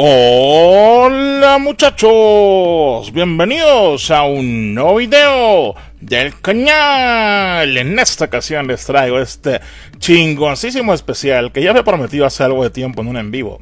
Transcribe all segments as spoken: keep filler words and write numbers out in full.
Hola muchachos, bienvenidos a un nuevo video del canal. En esta ocasión les traigo este chingoncísimo especial que ya me he prometido hace algo de tiempo en un en vivo.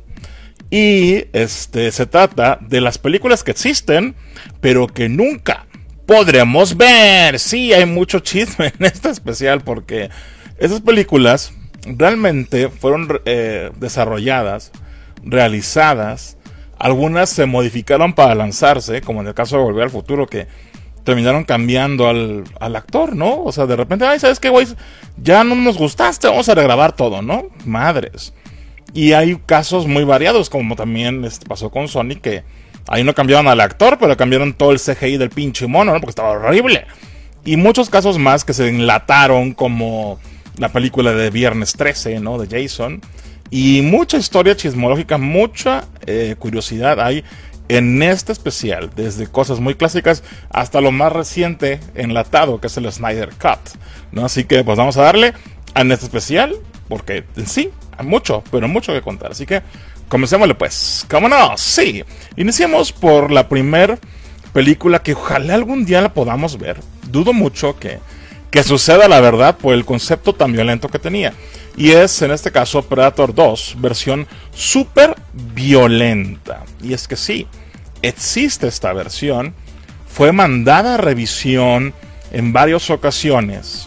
Y este se trata de las películas que existen, pero que nunca podremos ver. Sí, hay mucho chisme en este especial porque esas películas realmente fueron eh, desarrolladas, realizadas, algunas se modificaron para lanzarse, como en el caso de Volver al Futuro, que terminaron cambiando al, al actor, ¿no? O sea, de repente, ay, ¿sabes qué, güey? Ya no nos gustaste, vamos a regrabar todo, ¿no? Madres. Y hay casos muy variados, como también este, pasó con Sonic, que ahí no cambiaron al actor, pero cambiaron todo el C G I del pinche mono, ¿no? Porque estaba horrible. Y muchos casos más que se enlataron, como la película de Viernes trece, ¿no? De Jason. Y mucha historia chismológica, mucha eh, curiosidad hay en este especial, desde cosas muy clásicas hasta lo más reciente enlatado, que es el Snyder Cut, ¿no? Así que pues vamos a darle a este especial, porque en sí hay mucho, pero mucho que contar. Así que comencémosle pues, ¿cómo no? Sí, iniciamos por la primer película que ojalá algún día la podamos ver. Dudo mucho que, que suceda, la verdad, por el concepto tan violento que tenía. Y es, en este caso, Predator dos, versión súper violenta. Y es que sí, existe esta versión. Fue mandada a revisión en varias ocasiones.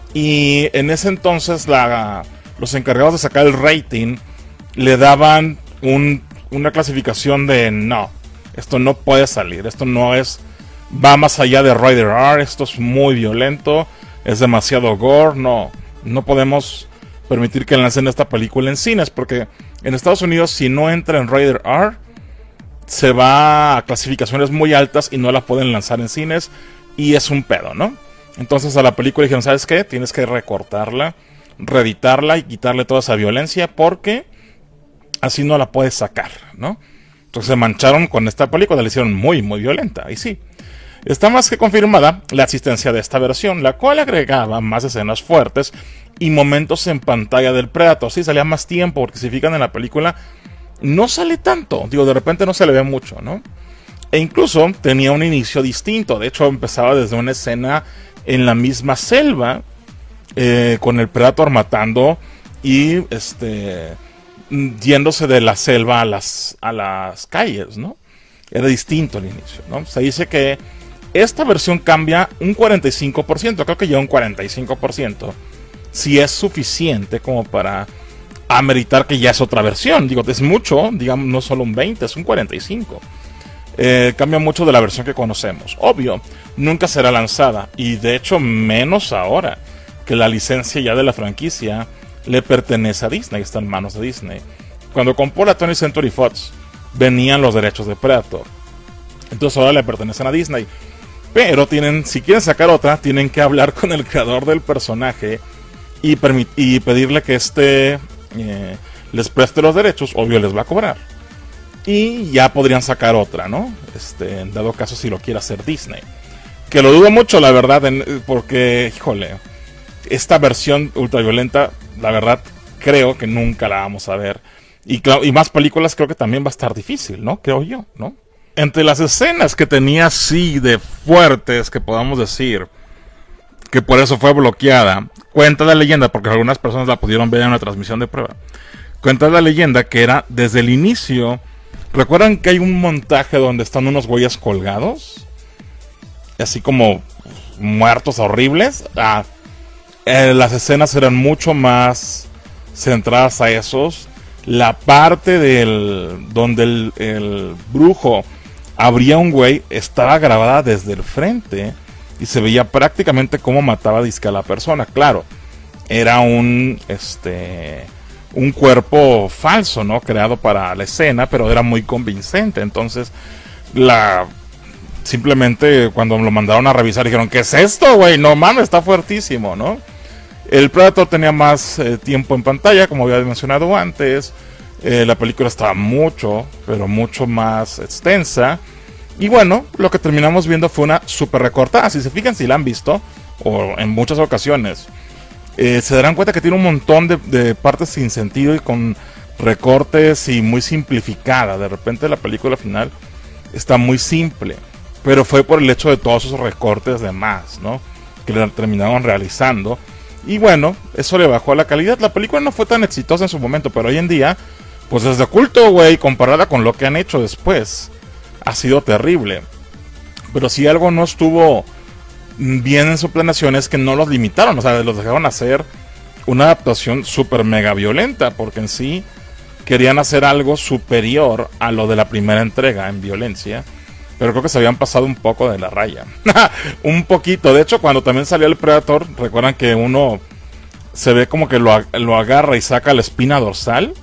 Y en ese entonces la, los encargados de sacar el rating le daban un, una clasificación de no, esto no puede salir, esto no es, va más allá de Rated R, esto es muy violento, es demasiado gore, no, no podemos permitir que lancen esta película en cines, porque en Estados Unidos, si no entra en Rated R, se va a clasificaciones muy altas y no la pueden lanzar en cines, y es un pedo, ¿no? Entonces a la película dijeron, ¿sabes qué? Tienes que recortarla, reeditarla y quitarle toda esa violencia, porque así no la puedes sacar, ¿no? Entonces se mancharon con esta película, la hicieron muy, muy violenta, y sí. Está más que confirmada la existencia de esta versión, la cual agregaba más escenas fuertes y momentos en pantalla del Predator. Sí, salía más tiempo, porque si fijan en la película, no sale tanto. Digo, de repente no se le ve mucho, ¿no? E incluso tenía un inicio distinto. De hecho, empezaba desde una escena en la misma selva, eh, con el Predator matando y este yéndose de la selva a las, a las calles, ¿no? Era distinto el inicio, ¿no? Se dice que esta versión cambia un cuarenta y cinco por ciento, creo que ya un cuarenta y cinco por ciento, si es suficiente como para ameritar que ya es otra versión. Digo, es mucho, digamos, no solo un veinte, es un cuarenta y cinco. Eh, cambia mucho de la versión que conocemos. Obvio, nunca será lanzada, y de hecho menos ahora que la licencia ya de la franquicia le pertenece a Disney, está en manos de Disney. Cuando compró la twentieth Century Fox, venían los derechos de Predator, entonces ahora le pertenecen a Disney. Pero tienen, si quieren sacar otra, tienen que hablar con el creador del personaje y, y pedirle que este eh, les preste los derechos. Obvio, les va a cobrar. Y ya podrían sacar otra, ¿no? Este, en dado caso, si lo quiere hacer Disney. Que lo dudo mucho, la verdad, en, porque, híjole, esta versión ultraviolenta, la verdad, creo que nunca la vamos a ver. Y, y más películas creo que también va a estar difícil, ¿no? Creo yo, ¿no? Entre las escenas que tenía así de fuertes, que podamos decir que por eso fue bloqueada, cuenta la leyenda, porque algunas personas la pudieron ver en una transmisión de prueba, cuenta la leyenda que era desde el inicio. ¿Recuerdan que hay un montaje donde están unos güeyes colgados? Así como muertos horribles. Ah, eh, las escenas eran mucho más centradas a esos. La parte del donde el, el brujo abría un güey estaba grabada desde el frente y se veía prácticamente cómo mataba disque a la persona. Claro, era un este un cuerpo falso, ¿no? Creado para la escena, pero era muy convincente. Entonces, la simplemente cuando lo mandaron a revisar dijeron, ¿qué es esto, güey? No mames, está fuertísimo, ¿no? El Predator tenía más eh, tiempo en pantalla, como había mencionado antes. Eh, la película estaba mucho, pero mucho más extensa. Y bueno, lo que terminamos viendo fue una super recortada. Si se fijan, si la han visto, o en muchas ocasiones, eh, se darán cuenta que tiene un montón de, de partes sin sentido y con recortes y muy simplificada. De repente la película final está muy simple, pero fue por el hecho de todos esos recortes de más, ¿no? Que la terminaron realizando. Y bueno, eso le bajó la calidad. La película no fue tan exitosa en su momento, pero hoy en día, pues es de culto, güey, comparada con lo que han hecho después. Ha sido terrible. Pero si algo no estuvo bien en su planeación es que no los limitaron, o sea, los dejaron hacer una adaptación súper mega violenta, porque en sí querían hacer algo superior a lo de la primera entrega en violencia, pero creo que se habían pasado un poco de la raya. Un poquito, de hecho cuando también salió el Predator, recuerdan que uno se ve como que lo, lo agarra y saca la espina dorsal.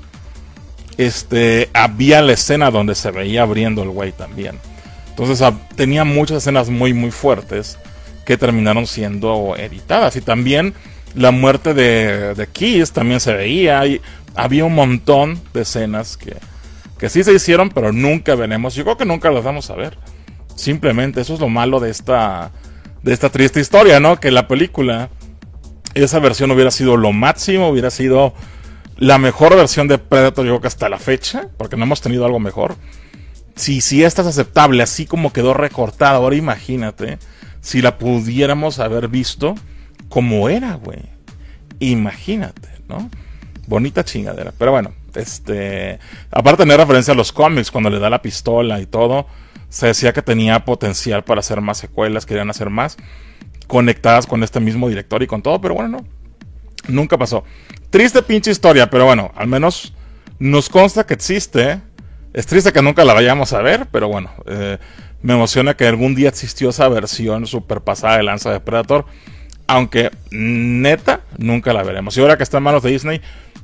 Este, había la escena donde se veía abriendo el güey también. Entonces tenía muchas escenas muy muy fuertes que terminaron siendo editadas. Y también la muerte de, de Kiss también se veía. Y había un montón de escenas que, que sí se hicieron, pero nunca veremos. Yo creo que nunca las vamos a ver. Simplemente eso es lo malo de esta, de esta triste historia, ¿no? Que la película, esa versión hubiera sido lo máximo, hubiera sido la mejor versión de Predator, yo creo que hasta la fecha, porque no hemos tenido algo mejor. Si, si esta es aceptable, así como quedó recortada, ahora imagínate si la pudiéramos haber visto como era, güey. Imagínate, ¿no? Bonita chingadera. Pero bueno, este, aparte de tener referencia a los cómics, cuando le da la pistola y todo, se decía que tenía potencial para hacer más secuelas, querían hacer más, conectadas con este mismo director y con todo, pero bueno, no. Nunca pasó. Triste pinche historia, pero bueno, al menos nos consta que existe. Es triste que nunca la vayamos a ver, pero bueno, eh, me emociona que algún día existió esa versión super pasada de lanza de Predator, aunque neta nunca la veremos. Y ahora que está en manos de Disney,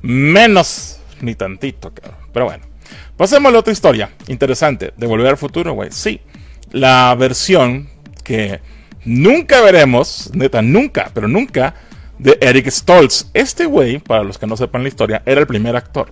menos ni tantito, cabrón. Pero bueno, pasemos a la otra historia interesante de Volver al Futuro, güey. Sí, la versión que nunca veremos, neta, nunca, pero nunca, de Eric Stoltz. Este güey, para los que no sepan la historia, era el primer actor.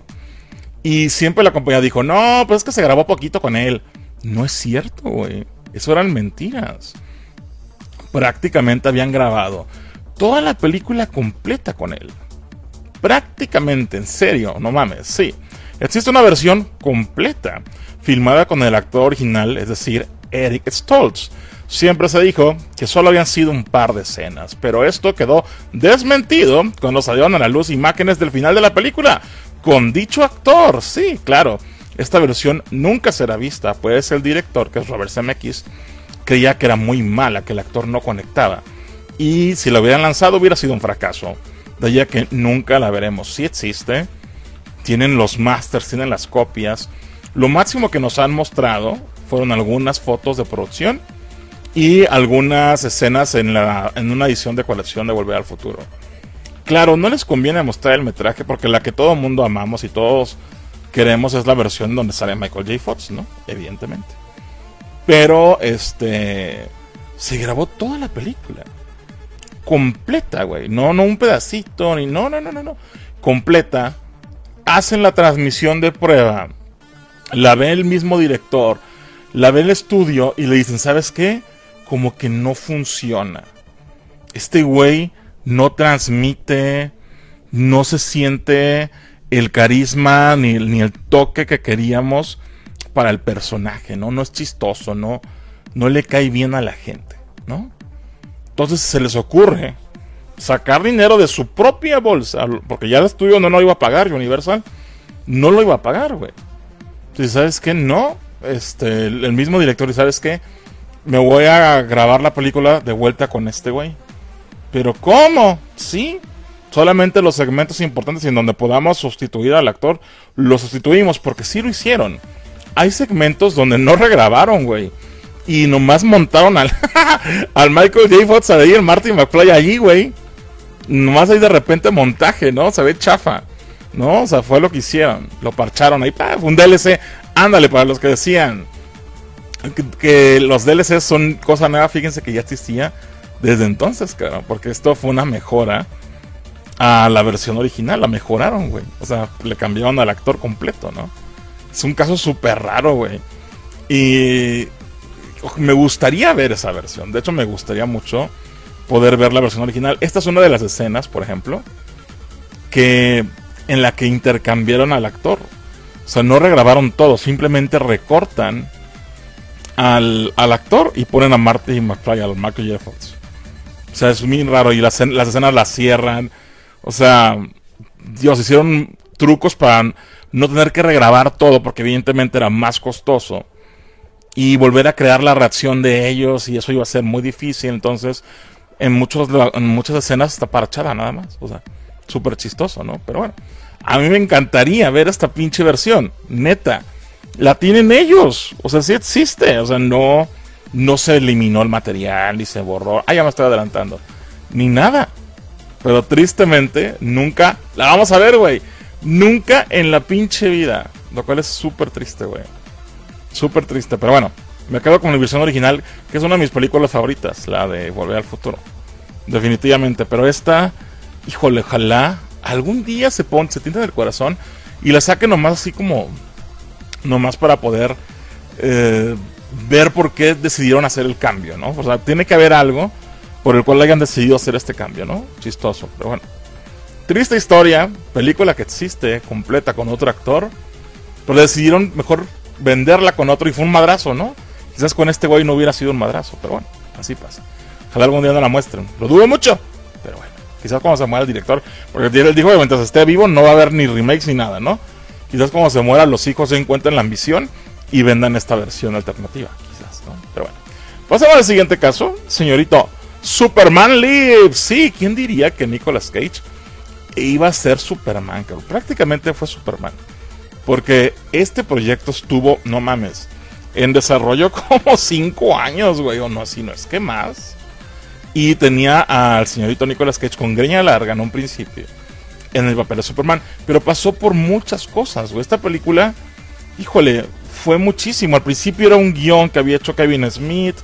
Y siempre la compañía dijo, no, pues es que se grabó poquito con él. No es cierto, güey. Eso eran mentiras. Prácticamente habían grabado toda la película completa con él. Prácticamente, en serio, no mames, sí. Existe una versión completa, filmada con el actor original, es decir, Eric Stoltz. Siempre se dijo que solo habían sido un par de escenas, pero esto quedó desmentido cuando salieron a la luz imágenes del final de la película con dicho actor. Sí, claro, esta versión nunca será vista, pues el director, que es Robert Zemeckis, creía que era muy mala, que el actor no conectaba, y si la hubieran lanzado hubiera sido un fracaso. De allá que nunca la veremos. Sí existe, tienen los masters, tienen las copias. Lo máximo que nos han mostrado fueron algunas fotos de producción y algunas escenas en, la, en una edición de colección de Volver al Futuro. Claro, no les conviene mostrar el metraje porque la que todo el mundo amamos y todos queremos es la versión donde sale Michael J. Fox, ¿no? Evidentemente. Pero, este, se grabó toda la película. Completa, güey. No, no un pedacito, ni no, no, no, no, no. Completa. Hacen la transmisión de prueba. La ve el mismo director. La ve el estudio y le dicen, ¿sabes qué? Como que no funciona. Este güey no transmite, no se siente el carisma ni, ni el toque que queríamos para el personaje, ¿no? No es chistoso, no, no le cae bien a la gente, ¿no? Entonces se les ocurre sacar dinero de su propia bolsa, porque ya el estudio no lo iba a pagar, Universal no lo iba a pagar, güey. Entonces, ¿sabes qué? No, este, el mismo director, ¿y sabes qué? Me voy a grabar la película de vuelta con este güey. ¿Pero cómo? Sí, solamente los segmentos importantes en donde podamos sustituir al actor, lo sustituimos, porque sí lo hicieron. Hay segmentos donde no regrabaron, güey, y nomás montaron al, al Michael J. Fox ahí, el Marty McFly allí, güey. Nomás ahí de repente montaje, ¿no? Se ve chafa, ¿no? O sea, fue lo que hicieron. Lo parcharon ahí, ¡pah! Un D L C. Ándale, para los que decían que, que los D L C son cosa nueva, fíjense que ya existía desde entonces, claro, porque esto fue una mejora a la versión original, la mejoraron, güey. O sea, le cambiaron al actor completo, ¿no? Es un caso súper raro, güey. Y me gustaría ver esa versión. De hecho, me gustaría mucho poder ver la versión original. Esta es una de las escenas, por ejemplo, que en la que intercambiaron al actor. O sea, no regrabaron todo, simplemente recortan al, al actor y ponen a Marty McFly, al Michael J. Fox. O sea, es muy raro. Y las, las escenas las cierran. O sea, Dios, hicieron trucos para no tener que regrabar todo, porque evidentemente era más costoso. Y volver a crear la reacción de ellos, y eso iba a ser muy difícil. Entonces, en, muchos, en muchas escenas está parchada nada más. O sea, súper chistoso, ¿no? Pero bueno, a mí me encantaría ver esta pinche versión. Neta, la tienen ellos. O sea, sí existe. O sea, no, no se eliminó el material y se borró. Ah, ya me estoy adelantando. Ni nada. Pero tristemente, nunca la vamos a ver, güey. Nunca en la pinche vida. Lo cual es súper triste, güey. Súper triste. Pero bueno, me quedo con la versión original, que es una de mis películas favoritas. La de Volver al Futuro. Definitivamente. Pero esta, híjole, ojalá algún día se pone, se tienta del corazón y la saquen nomás así como, nomás para poder eh, ver por qué decidieron hacer el cambio, ¿no? O sea, tiene que haber algo por el cual hayan decidido hacer este cambio, ¿no? Chistoso, pero bueno. Triste historia, película que existe, completa con otro actor, pero decidieron mejor venderla con otro y fue un madrazo, ¿no? Quizás con este güey no hubiera sido un madrazo, pero bueno, así pasa. Ojalá algún día no la muestren, lo dudo mucho, pero bueno. Quizás cuando se muera el director, porque él dijo que mientras esté vivo no va a haber ni remakes ni nada, ¿no? Quizás cuando se muera los hijos se encuentren la ambición y vendan esta versión alternativa, quizás, ¿no? Pero bueno. Pasamos al siguiente caso, señorito Superman Lives. Sí, ¿quién diría que Nicolas Cage iba a ser Superman? Que prácticamente fue Superman. Porque este proyecto estuvo, no mames, en desarrollo como cinco años, güey, o no, así no es que más. Y tenía al señorito Nicolas Cage con greña larga en un principio, en el papel de Superman. Pero pasó por muchas cosas, güey. Esta película, híjole, fue muchísimo. Al principio era un guión que había hecho Kevin Smith.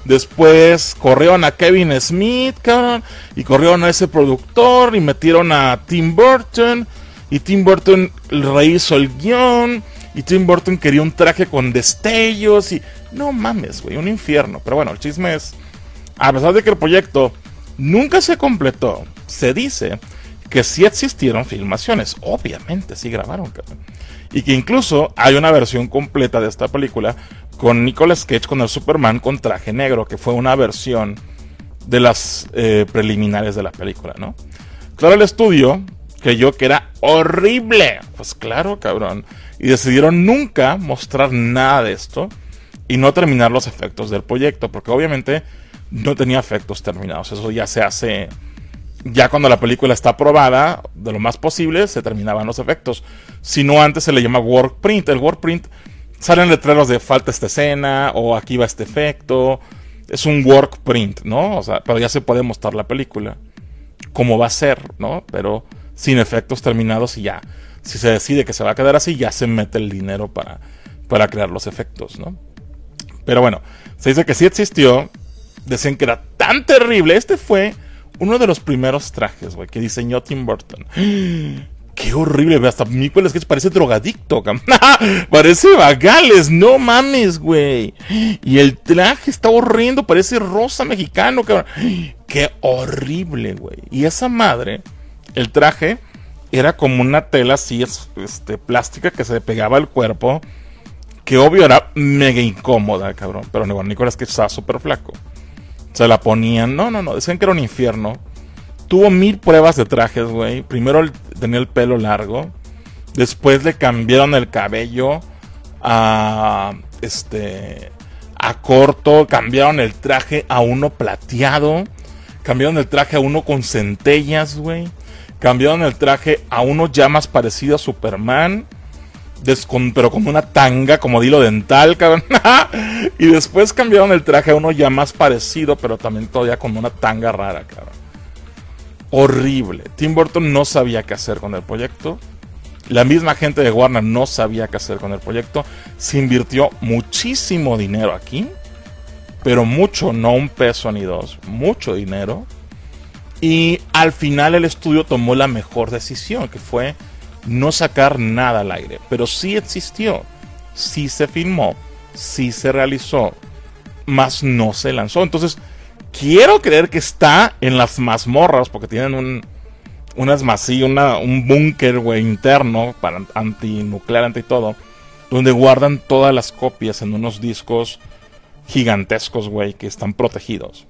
Después corrieron a Kevin Smith, cabrón, y corrieron a ese productor y metieron a Tim Burton. Y Tim Burton rehizo el guión. Y Tim Burton quería un traje con destellos. Y no mames, güey, un infierno. Pero bueno, el chisme es, a pesar de que el proyecto nunca se completó, se dice que sí existieron filmaciones. Obviamente, sí grabaron, cabrón. Y que incluso hay una versión completa de esta película con Nicolas Cage con el Superman con traje negro, que fue una versión de las eh, preliminares de la película, ¿no? Claro, el estudio creyó que era horrible. Pues claro, cabrón. Y decidieron nunca mostrar nada de esto y no terminar los efectos del proyecto, porque obviamente no tenía efectos terminados. Eso ya se hace, ya cuando la película está aprobada, de lo más posible, se terminaban los efectos. Si no, antes se le llama work print. El work print, salen letreros de falta esta escena, o aquí va este efecto. Es un work print, ¿no? O sea, pero ya se puede mostrar la película como va a ser, ¿no? Pero sin efectos terminados y ya. Si se decide que se va a quedar así, ya se mete el dinero para, para crear los efectos, ¿no? Pero bueno, se dice que sí existió. Decían que era tan terrible. Este fue uno de los primeros trajes, güey, que diseñó Tim Burton. Qué horrible, güey. Hasta Nicolas Cage parece drogadicto, parece vagales, no mames, güey. Y el traje está horrendo, parece rosa mexicano, cabrón. Qué horrible, güey. Y esa madre, el traje era como una tela así, este, plástica que se pegaba al cuerpo. Que obvio era mega incómoda, cabrón. Pero bueno, Nicolas Cage estaba súper flaco. Se la ponían, no, no, no, decían que era un infierno. Tuvo mil pruebas de trajes, güey. Primero el, tenía el pelo largo. Después le cambiaron el cabello a, este, a corto. Cambiaron el traje a uno plateado. Cambiaron el traje a uno con centellas, güey. Cambiaron el traje a uno ya más parecido a Superman. Con, pero con una tanga como de hilo dental, cabrón. Y después cambiaron el traje a uno ya más parecido, pero también todavía con una tanga rara, cabrón. Horrible. Tim Burton no sabía qué hacer con el proyecto. La misma gente de Warner no sabía qué hacer con el proyecto. Se invirtió muchísimo dinero aquí, pero mucho, no un peso ni dos, mucho dinero. Y al final el estudio tomó la mejor decisión, que fue no sacar nada al aire, pero sí existió, sí se filmó, sí se realizó, mas no se lanzó. Entonces, quiero creer que está en las mazmorras, porque tienen un, Unas más, sí, una, un búnker, güey, interno, para antinuclear, anti todo, donde guardan todas las copias en unos discos gigantescos, güey, que están protegidos.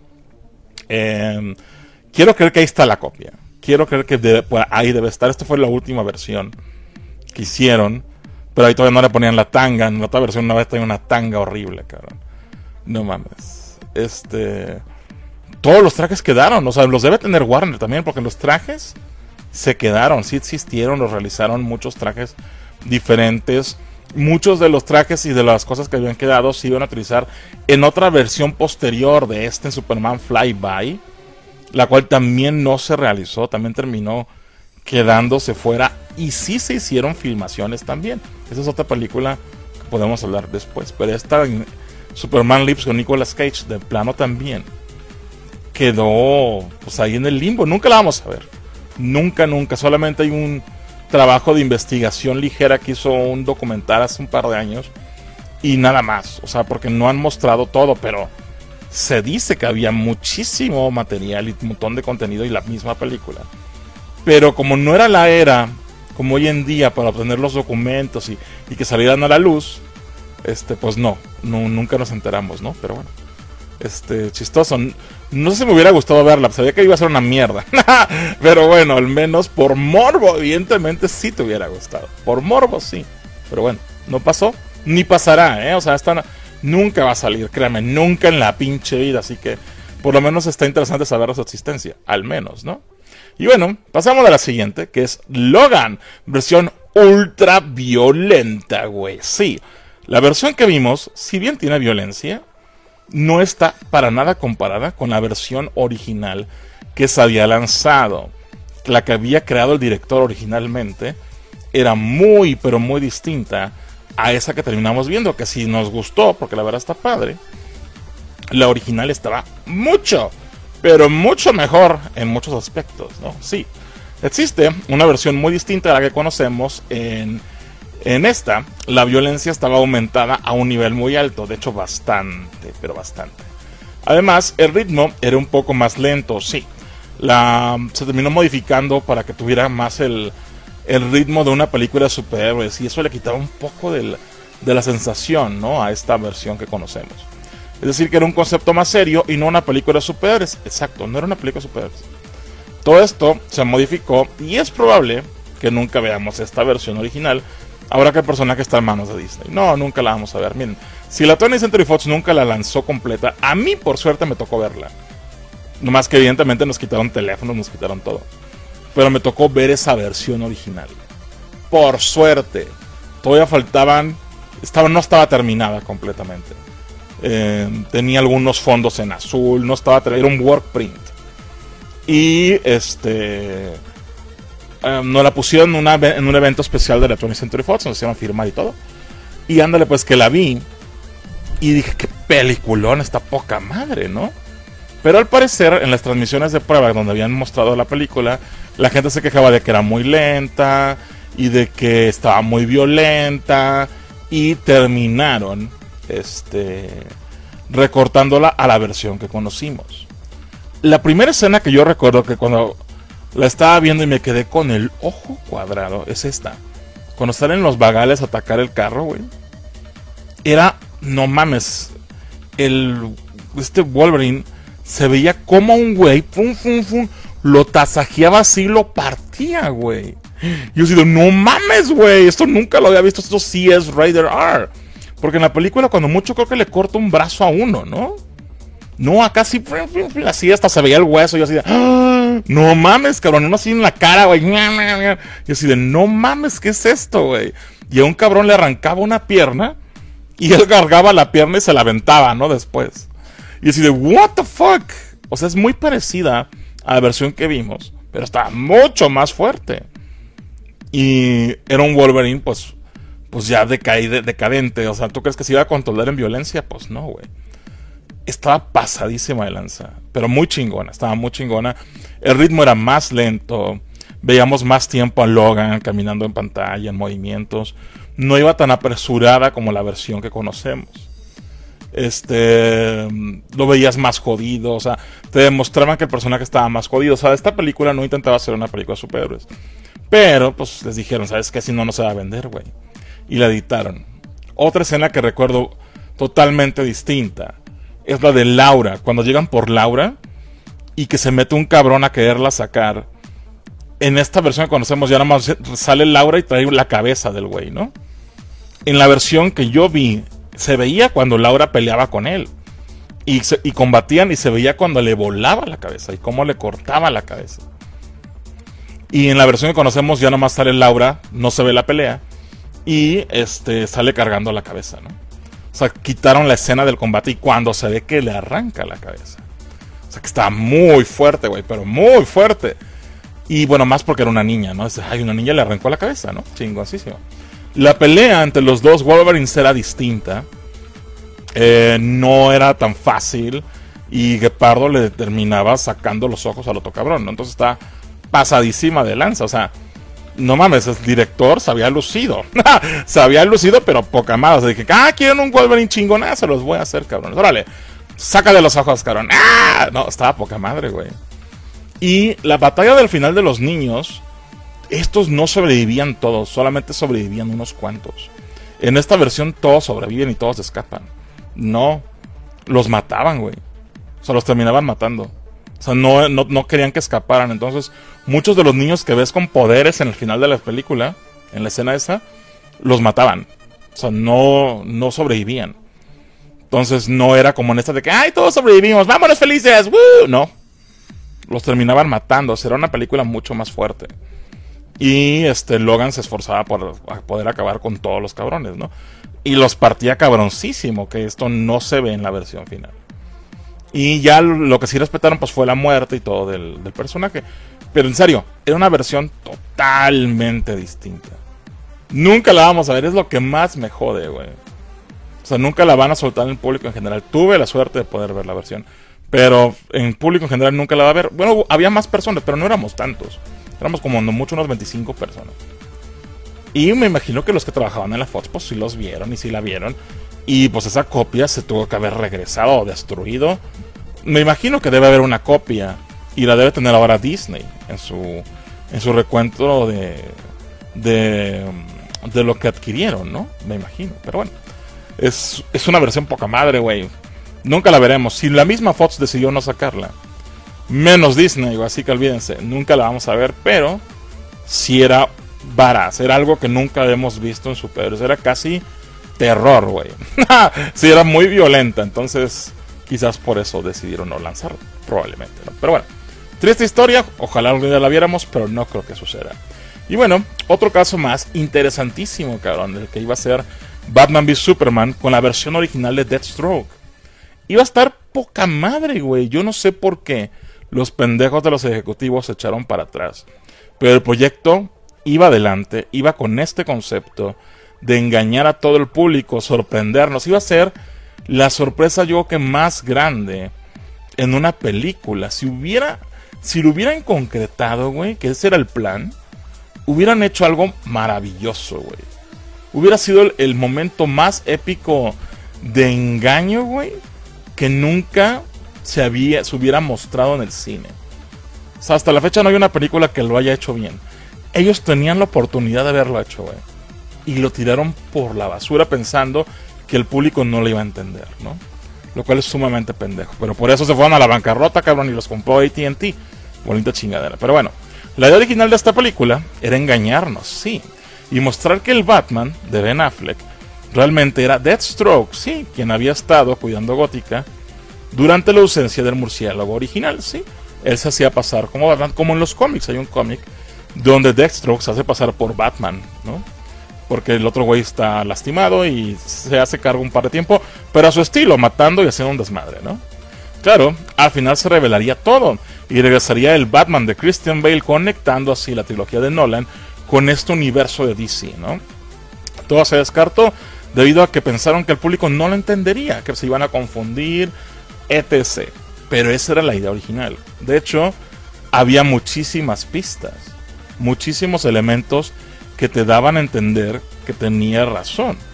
Eh, quiero creer que ahí está la copia. Quiero creer que debe, pues, ahí debe estar. Esta fue la última versión que hicieron. Pero ahí todavía no le ponían la tanga. En la otra versión una vez tenía una tanga horrible, cabrón. No mames. Este... Todos los trajes quedaron. O sea, los debe tener Warner también. Porque los trajes se quedaron. Sí existieron. Los realizaron muchos trajes diferentes. Muchos de los trajes y de las cosas que habían quedado se iban a utilizar en otra versión posterior de este Superman Flyby, la cual también no se realizó, también terminó quedándose fuera, y sí se hicieron filmaciones también. Esa es otra película que podemos hablar después, pero esta Superman Lives con Nicolas Cage de plano también quedó pues ahí en el limbo. Nunca la vamos a ver, nunca, nunca. Solamente hay un trabajo de investigación ligera que hizo un documental hace un par de años y nada más, o sea, porque no han mostrado todo, pero se dice que había muchísimo material y un montón de contenido y la misma película, pero como no era la era como hoy en día para obtener los documentos y, y que salieran a la luz, este pues no, no, nunca nos enteramos, ¿no? Pero bueno, este, chistoso. No sé si me hubiera gustado verla, sabía que iba a ser una mierda. Pero bueno, al menos por morbo, evidentemente sí te hubiera gustado. Por morbo sí. Pero bueno, no pasó, ni pasará, ¿eh? O sea, esta nunca va a salir, créanme, nunca en la pinche vida. Así que por lo menos está interesante saber su existencia, al menos, ¿no? Y bueno, pasamos a la siguiente, que es Logan, versión ultra violenta, güey. Sí, la versión que vimos, si bien tiene violencia, no está para nada comparada con la versión original que se había lanzado. La que había creado el director originalmente era muy, pero muy distinta a esa que terminamos viendo, que sí nos gustó, porque la verdad está padre. La original estaba mucho, pero mucho mejor en muchos aspectos, ¿no? Sí, existe una versión muy distinta a la que conocemos. En En esta, la violencia estaba aumentada a un nivel muy alto, de hecho bastante, pero bastante. Además, el ritmo era un poco más lento, sí. La, se terminó modificando para que tuviera más el, el ritmo de una película de superhéroes, y eso le quitaba un poco del, de la sensación, ¿no?, a esta versión que conocemos. Es decir, que era un concepto más serio y no una película de superhéroes. Exacto, no era una película de superhéroes. Todo esto se modificó y es probable que nunca veamos esta versión original, ahora que el personaje está en manos de Disney. No, nunca la vamos a ver. Miren, si la twentieth Century Fox nunca la lanzó completa, a mí por suerte me tocó verla. Nomás que evidentemente nos quitaron teléfonos, nos quitaron todo. Pero me tocó ver esa versión original. Por suerte. Todavía faltaban... Estaba, no estaba terminada completamente. Eh, tenía algunos fondos en azul. No estaba... Era un work print. Y este... Um, nos la pusieron en, una, en un evento especial de la twentieth Century Fox, nos hicieron firmar y todo. Y ándale, pues que la vi y dije, qué peliculón, esta poca madre, ¿no? Pero al parecer, en las transmisiones de prueba donde habían mostrado la película, la gente se quejaba de que era muy lenta y de que estaba muy violenta, y terminaron este, recortándola a la versión que conocimos. La primera escena que yo recuerdo que cuando la estaba viendo y me quedé con el ojo cuadrado es esta. Cuando salen los vagales a atacar el carro, güey. Era, no mames, el este Wolverine se veía como un güey, pum, pum, pum, lo tasajeaba así y lo partía, güey. Y yo digo, no mames, güey, esto nunca lo había visto, esto sí es Rated R. Porque en la película cuando mucho creo que le corta un brazo a uno, ¿no? No, acá sí, así hasta se veía el hueso. Y yo así de, ¡ah! No mames, cabrón, uno así en la cara, güey. Y así de, no mames, ¿qué es esto, güey? Y a un cabrón le arrancaba una pierna y él cargaba la pierna y se la aventaba, ¿no? Después. Y así de, what the fuck? O sea, es muy parecida a la versión que vimos, pero está mucho más fuerte. Y era un Wolverine, pues, pues ya decaído, decadente. O sea, ¿tú crees que se iba a controlar en violencia? Pues no, güey. Estaba pasadísima de lanza, pero muy chingona, estaba muy chingona. El ritmo era más lento, veíamos más tiempo a Logan caminando en pantalla, en movimientos. No iba tan apresurada como la versión que conocemos. este, lo veías más jodido, o sea, te demostraban que el personaje estaba más jodido. O sea, esta película no intentaba ser una película de superhéroes, pero pues les dijeron, ¿sabes qué? Si no, no se va a vender, güey. Y la editaron. Otra escena que recuerdo totalmente distinta es la de Laura, cuando llegan por Laura y que se mete un cabrón a quererla sacar. En esta versión que conocemos ya nada más sale Laura y trae la cabeza del güey, ¿no? En la versión que yo vi, se veía cuando Laura peleaba con él. Y, se, y combatían y se veía cuando le volaba la cabeza y cómo le cortaba la cabeza. Y en la versión que conocemos ya nomás sale Laura, no se ve la pelea. Y este sale cargando la cabeza, ¿no? O sea, quitaron la escena del combate y cuando se ve que le arranca la cabeza. O sea, que está muy fuerte, güey, pero muy fuerte. Y bueno, más porque era una niña, ¿no? Ay, una niña le arrancó la cabeza, ¿no? Chingoncísimo. La pelea entre los dos Wolverines era distinta. Eh, no era tan fácil. Y Gepardo le terminaba sacando los ojos al otro cabrón, ¿no? Entonces está pasadísima de lanza. O sea, no mames, el director se había lucido. Se había lucido, pero poca más. O sea, dije, ah, quieren un Wolverine chingón. Ah, se los voy a hacer, cabrón. Órale, sácale los ojos, cabrón. Ah, no, estaba poca madre, güey. Y la batalla del final de los niños, estos no sobrevivían todos, solamente sobrevivían unos cuantos. En esta versión todos sobreviven y todos escapan. No, los mataban, güey. O sea, los terminaban matando. O sea, no, no, no querían que escaparan. Entonces, muchos de los niños que ves con poderes en el final de la película, en la escena esa, los mataban. O sea, no, no sobrevivían. Entonces, no era como en esta de que, ¡ay, todos sobrevivimos! ¡Vámonos felices! ¡Woo! No. Los terminaban matando. Era una película mucho más fuerte. Y este Logan se esforzaba por a poder acabar con todos los cabrones, ¿no? Y los partía cabroncísimo, que esto no se ve en la versión final. Y ya lo que sí respetaron pues fue la muerte y todo del, del personaje. Pero en serio, era una versión totalmente distinta. Nunca la vamos a ver, es lo que más me jode, güey. O sea, nunca la van a soltar en el público en general. Tuve la suerte de poder ver la versión, pero en público en general nunca la va a ver. Bueno, había más personas, pero no éramos tantos. Éramos como no mucho unos veinticinco personas. Y me imagino que los que trabajaban en la Fox pues sí los vieron y sí la vieron. Y pues esa copia se tuvo que haber regresado o destruido. Me imagino que debe haber una copia y la debe tener ahora Disney en su en su recuento de de, de lo que adquirieron, ¿no? Me imagino, pero bueno. Es, es una versión poca madre, güey. Nunca la veremos. Si la misma Fox decidió no sacarla, menos Disney, así que olvídense, nunca la vamos a ver, pero si era varaz, era algo que nunca hemos visto en superhéroes, era casi terror, güey. Sí, era muy violenta, entonces quizás por eso decidieron no lanzarla, probablemente, ¿no? Pero bueno, triste historia, ojalá algún día la viéramos, pero no creo que suceda. Y bueno, otro caso más interesantísimo, cabrón, el que iba a ser Batman v Superman con la versión original de Deathstroke. Iba a estar poca madre, güey, yo no sé por qué los pendejos de los ejecutivos se echaron para atrás. Pero el proyecto iba adelante, iba con este concepto de engañar a todo el público, sorprendernos. Iba a ser la sorpresa, yo creo que más grande en una película. Si hubiera, si lo hubieran concretado, güey, que ese era el plan, hubieran hecho algo maravilloso, güey. Hubiera sido el, el momento más épico de engaño, güey, que nunca se había, se hubiera mostrado en el cine. O sea, hasta la fecha no hay una película que lo haya hecho bien. Ellos tenían la oportunidad de haberlo hecho, güey, y lo tiraron por la basura pensando que el público no lo iba a entender, ¿no? Lo cual es sumamente pendejo. Pero por eso se fueron a la bancarrota, cabrón, y los compró A T and T. Bonita chingadera. Pero bueno, la idea original de esta película era engañarnos, sí, y mostrar que el Batman de Ben Affleck realmente era Deathstroke, sí, quien había estado cuidando Gótica durante la ausencia del murciélago original, sí. Él se hacía pasar como Batman, como en los cómics. Hay un cómic donde Deathstroke se hace pasar por Batman, ¿no? Porque el otro güey está lastimado y se hace cargo un par de tiempo, pero a su estilo, matando y haciendo un desmadre, ¿no? Claro, al final se revelaría todo y regresaría el Batman de Christian Bale, conectando así la trilogía de Nolan con este universo de D C, ¿no? Todo se descartó debido a que pensaron que el público no lo entendería, que se iban a confundir, etcétera. Pero esa era la idea original. De hecho, había muchísimas pistas, muchísimos elementos que te daban a entender que tenía razón.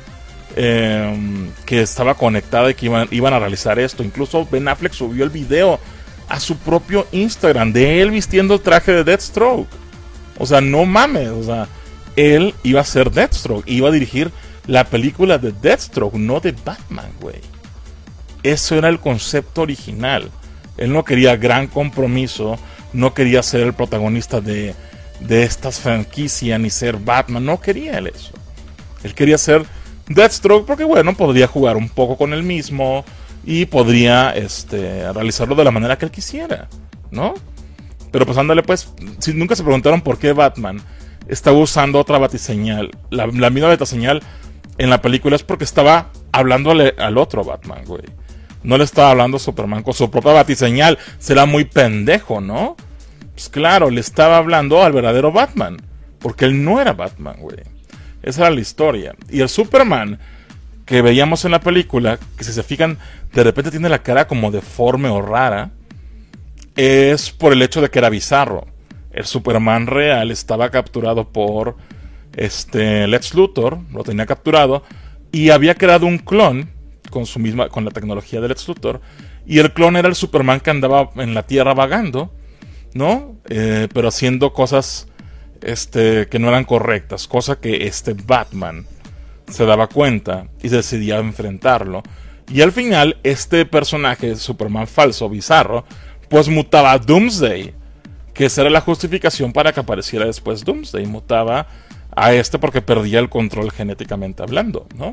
eh, que estaba conectada y que iban, iban a realizar esto. Incluso Ben Affleck subió el video a su propio Instagram de él vistiendo el traje de Deathstroke. O sea, no mames, o sea, él iba a ser Deathstroke, iba a dirigir la película de Deathstroke, no de Batman, güey. Eso era el concepto original. Él no quería gran compromiso, no quería ser el protagonista de, de estas franquicias, ni ser Batman, no quería él eso. Él quería ser Deathstroke porque, bueno, podría jugar un poco con él mismo y podría este, realizarlo de la manera que él quisiera, ¿no? Pero pues ándale, pues, si nunca se preguntaron por qué Batman estaba usando otra batiseñal, la, la misma batiseñal en la película, es porque estaba hablándole al otro Batman, güey. No le estaba hablando a Superman con su propia batiseñal. Será muy pendejo, ¿no? Pues claro, le estaba hablando al verdadero Batman, porque él no era Batman, güey. Esa era la historia. Y el Superman que veíamos en la película, que si se fijan, de repente tiene la cara como deforme o rara, es por el hecho de que era bizarro. El Superman real estaba capturado por este Lex Luthor, lo tenía capturado, y había creado un clon con su misma, con la tecnología de Lex Luthor, y el clon era el Superman que andaba en la Tierra vagando, ¿no? Eh, pero haciendo cosas este, que no eran correctas, cosa que este Batman se daba cuenta y decidía enfrentarlo. Y al final, este personaje, Superman falso, bizarro, pues mutaba a Doomsday, que esa era la justificación para que apareciera después Doomsday. Mutaba a este porque perdía el control genéticamente hablando, ¿no?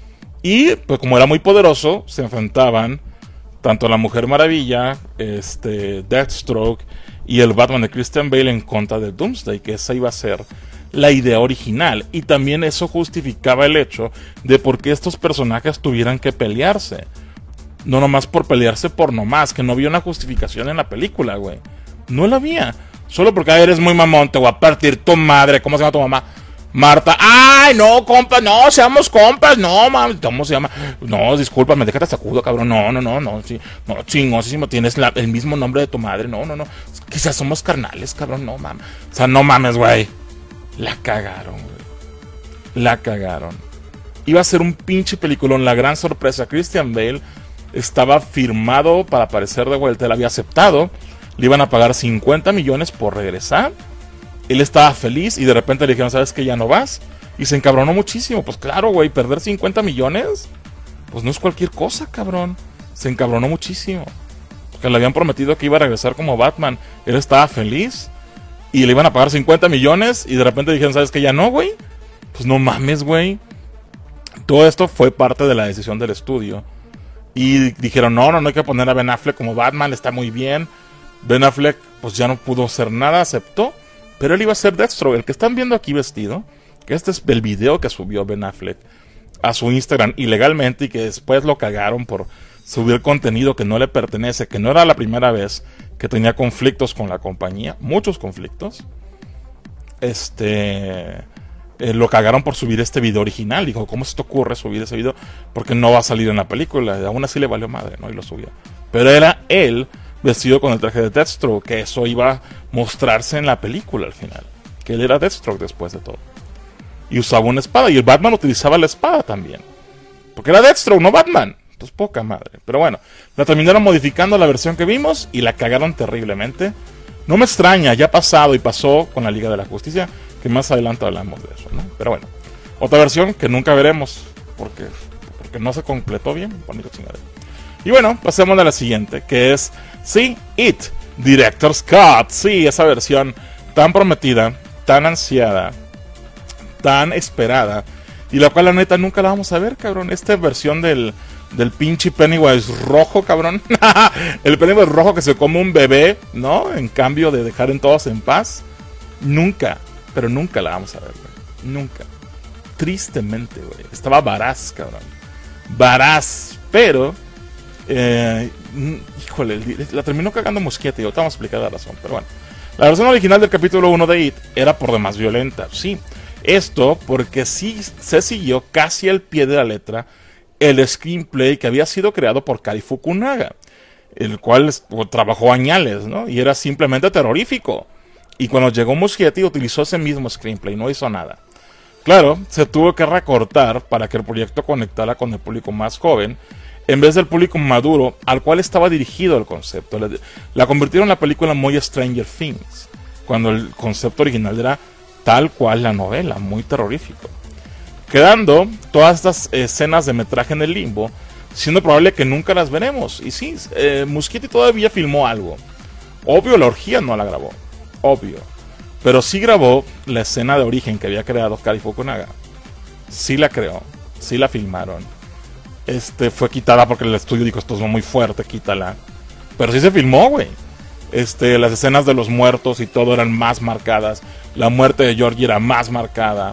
Y pues como era muy poderoso, se enfrentaban tanto la Mujer Maravilla, este, Deathstroke y el Batman de Christian Bale en contra de Doomsday, que esa iba a ser la idea original. Y también eso justificaba el hecho de por qué estos personajes tuvieran que pelearse. No nomás por pelearse por nomás, que no había una justificación en la película, güey. No la había. Solo porque ah, eres muy mamón, te voy a partir tu madre. ¿Cómo se llama tu mamá? Marta. Ay, no, compas, no, seamos compas. No, mames, ¿cómo se llama? No, discúlpame, déjate sacudo, cabrón. No, no, no, no, sí, no, chingosísimo, tienes la, el mismo nombre de tu madre. No, no, no. Quizás somos carnales, cabrón. No, mames. O sea, no mames, güey. La cagaron, güey. La cagaron. Iba a ser un pinche peliculón. La gran sorpresa. Christian Bale estaba firmado para aparecer de vuelta. Él había aceptado. Le iban a pagar cincuenta millones por regresar. Él estaba feliz y de repente le dijeron, ¿sabes qué? Ya no vas. Y se encabronó muchísimo. Pues claro, güey, perder cincuenta millones, pues no es cualquier cosa, cabrón. Se encabronó muchísimo. Porque le habían prometido que iba a regresar como Batman. Él estaba feliz. Y le iban a pagar cincuenta millones. Y de repente dijeron, ¿sabes qué? Ya no, güey. Pues no mames, güey. Todo esto fue parte de la decisión del estudio. Y dijeron, no, no, no hay que poner a Ben Affleck como Batman. Está muy bien. Ben Affleck, pues ya no pudo hacer nada. Aceptó. Pero él iba a ser Deathstroke, el que están viendo aquí vestido, que este es el video que subió Ben Affleck a su Instagram ilegalmente y que después lo cagaron por subir contenido que no le pertenece, que no era la primera vez que tenía conflictos con la compañía, muchos conflictos. Este, eh, lo cagaron por subir este video original. Dijo, ¿cómo se te ocurre subir ese video? Porque no va a salir en la película. Y aún así le valió madre, ¿no? Y lo subió. Pero era él vestido con el traje de Deathstroke, que eso iba a mostrarse en la película al final, que él era Deathstroke después de todo, y usaba una espada, y el Batman utilizaba la espada también, porque era Deathstroke, no Batman. Pues poca madre, pero bueno, la terminaron modificando la versión que vimos, y la cagaron terriblemente. No me extraña, ya ha pasado y pasó con la Liga de la Justicia, que más adelante hablamos de eso, ¿no? Pero bueno, otra versión que nunca veremos, porque, porque no se completó bien, bonito chingadero. Y bueno, pasemos a la siguiente, que es, sí, It, Director's Cut. Sí, esa versión tan prometida, tan ansiada, tan esperada, y la cual la neta nunca la vamos a ver, cabrón. Esta versión del, del pinche Pennywise rojo, cabrón. El Pennywise rojo que se come un bebé, ¿no? En cambio de dejar en todos en paz. Nunca, pero nunca la vamos a ver, güey. Nunca. Tristemente, güey. Estaba varaz, cabrón. Varaz, pero... Eh, híjole, la terminó cagando Muschietti. Ahorita vamos a explicar la razón, pero bueno. La versión original del capítulo uno de It era por demás violenta, sí. Esto porque sí se siguió casi al pie de la letra el screenplay que había sido creado por Cary Fukunaga, el cual trabajó añales, ¿no? Y era simplemente terrorífico. Y cuando llegó Muschietti utilizó ese mismo screenplay, no hizo nada. Claro, se tuvo que recortar para que el proyecto conectara con el público más joven, en vez del público maduro al cual estaba dirigido el concepto. La, la convirtieron en la película muy Stranger Things, cuando el concepto original era tal cual la novela, muy terrorífico. Quedando todas estas escenas de metraje en el limbo, siendo probable que nunca las veremos. Y sí, eh, Muschietti todavía filmó algo. Obvio, la orgía no la grabó, obvio. Pero sí grabó la escena de origen que había creado Cary Fukunaga. Sí la creó, sí la filmaron. Este, fue quitada porque el estudio dijo, esto es muy fuerte, quítala. Pero sí se filmó, güey. Este, las escenas de los muertos y todo eran más marcadas. La muerte de Georgie era más marcada.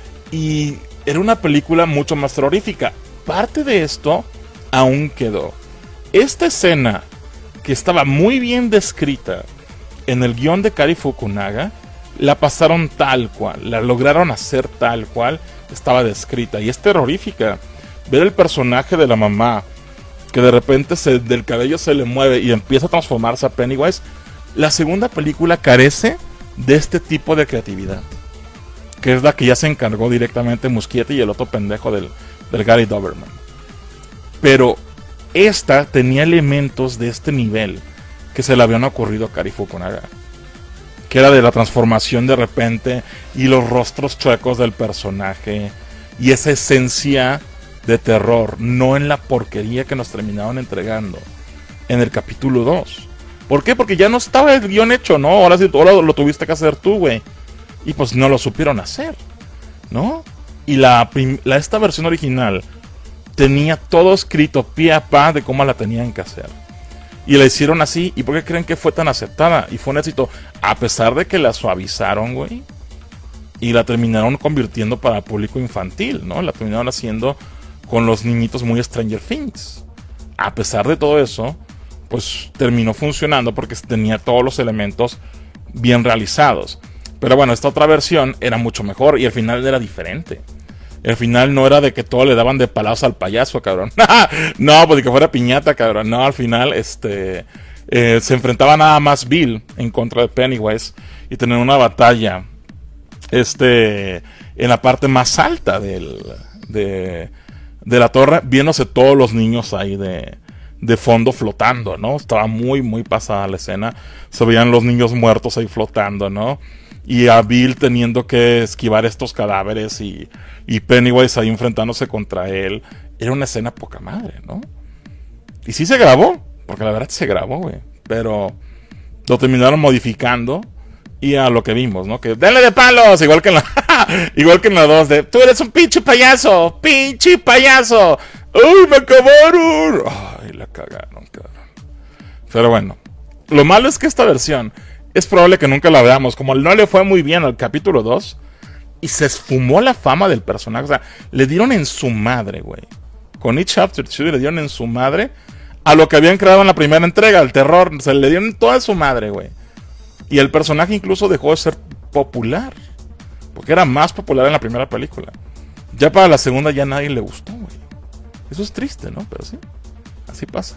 Y era una película mucho más terrorífica. Parte de esto aún quedó. Esta escena, que estaba muy bien descrita en el guión de Cary Fukunaga, la pasaron tal cual, la lograron hacer tal cual estaba descrita. Y es terrorífica. Ver el personaje de la mamá, que de repente se, del cabello se le mueve y empieza a transformarse a Pennywise. La segunda película carece de este tipo de creatividad, que es la que ya se encargó directamente Muschietti y el otro pendejo del, del Gary Doberman. Pero esta tenía elementos de este nivel que se le habían ocurrido a Cary Fukunaga, que era de la transformación de repente y los rostros chuecos del personaje y esa esencia de terror, no en la porquería que nos terminaron entregando en el capítulo dos. ¿Por qué? Porque ya no estaba el guión hecho, ¿no? Ahora sí, ahora lo tuviste que hacer tú, güey. Y pues no lo supieron hacer, ¿no? Y la, la esta versión original tenía todo escrito pie a pa de cómo la tenían que hacer. Y la hicieron así. ¿Y por qué creen que fue tan aceptada? Y fue un éxito, a pesar de que la suavizaron, güey. Y la terminaron convirtiendo para público infantil, ¿no? La terminaron haciendo con los niñitos muy Stranger Things. A pesar de todo eso, pues terminó funcionando porque tenía todos los elementos bien realizados. Pero bueno, esta otra versión era mucho mejor y el final era diferente. El final no era de que todo le daban de palazos al payaso, cabrón. No, pues de que fuera piñata, cabrón. No, al final este eh, se enfrentaba nada más Bill en contra de Pennywise y tenían una batalla este en la parte más alta del, de, de la torre, viéndose todos los niños ahí de, de fondo flotando, ¿no? Estaba muy, muy pasada la escena. Se veían los niños muertos ahí flotando, ¿no? Y a Bill teniendo que esquivar estos cadáveres y, y Pennywise ahí enfrentándose contra él. Era una escena poca madre, ¿no? Y sí se grabó, porque la verdad se grabó, güey. Pero lo terminaron modificando y a lo que vimos, ¿no? Que denle de palos, igual que en la igual que en la dos de tú eres un pinche payaso, pinche payaso. ¡Uy, me acabaron! Ay, la cagaron, cabrón. Pero bueno, lo malo es que esta versión es probable que nunca la veamos. Como no le fue muy bien al capítulo dos y se esfumó la fama del personaje. O sea, le dieron en su madre, güey. Con Each After Two le dieron en su madre a lo que habían creado en la primera entrega, el terror. Se le dieron toda su madre, güey. Y el personaje incluso dejó de ser popular, porque era más popular en la primera película. Ya para la segunda ya nadie le gustó, güey. Eso es triste, ¿no? Pero sí, así pasa.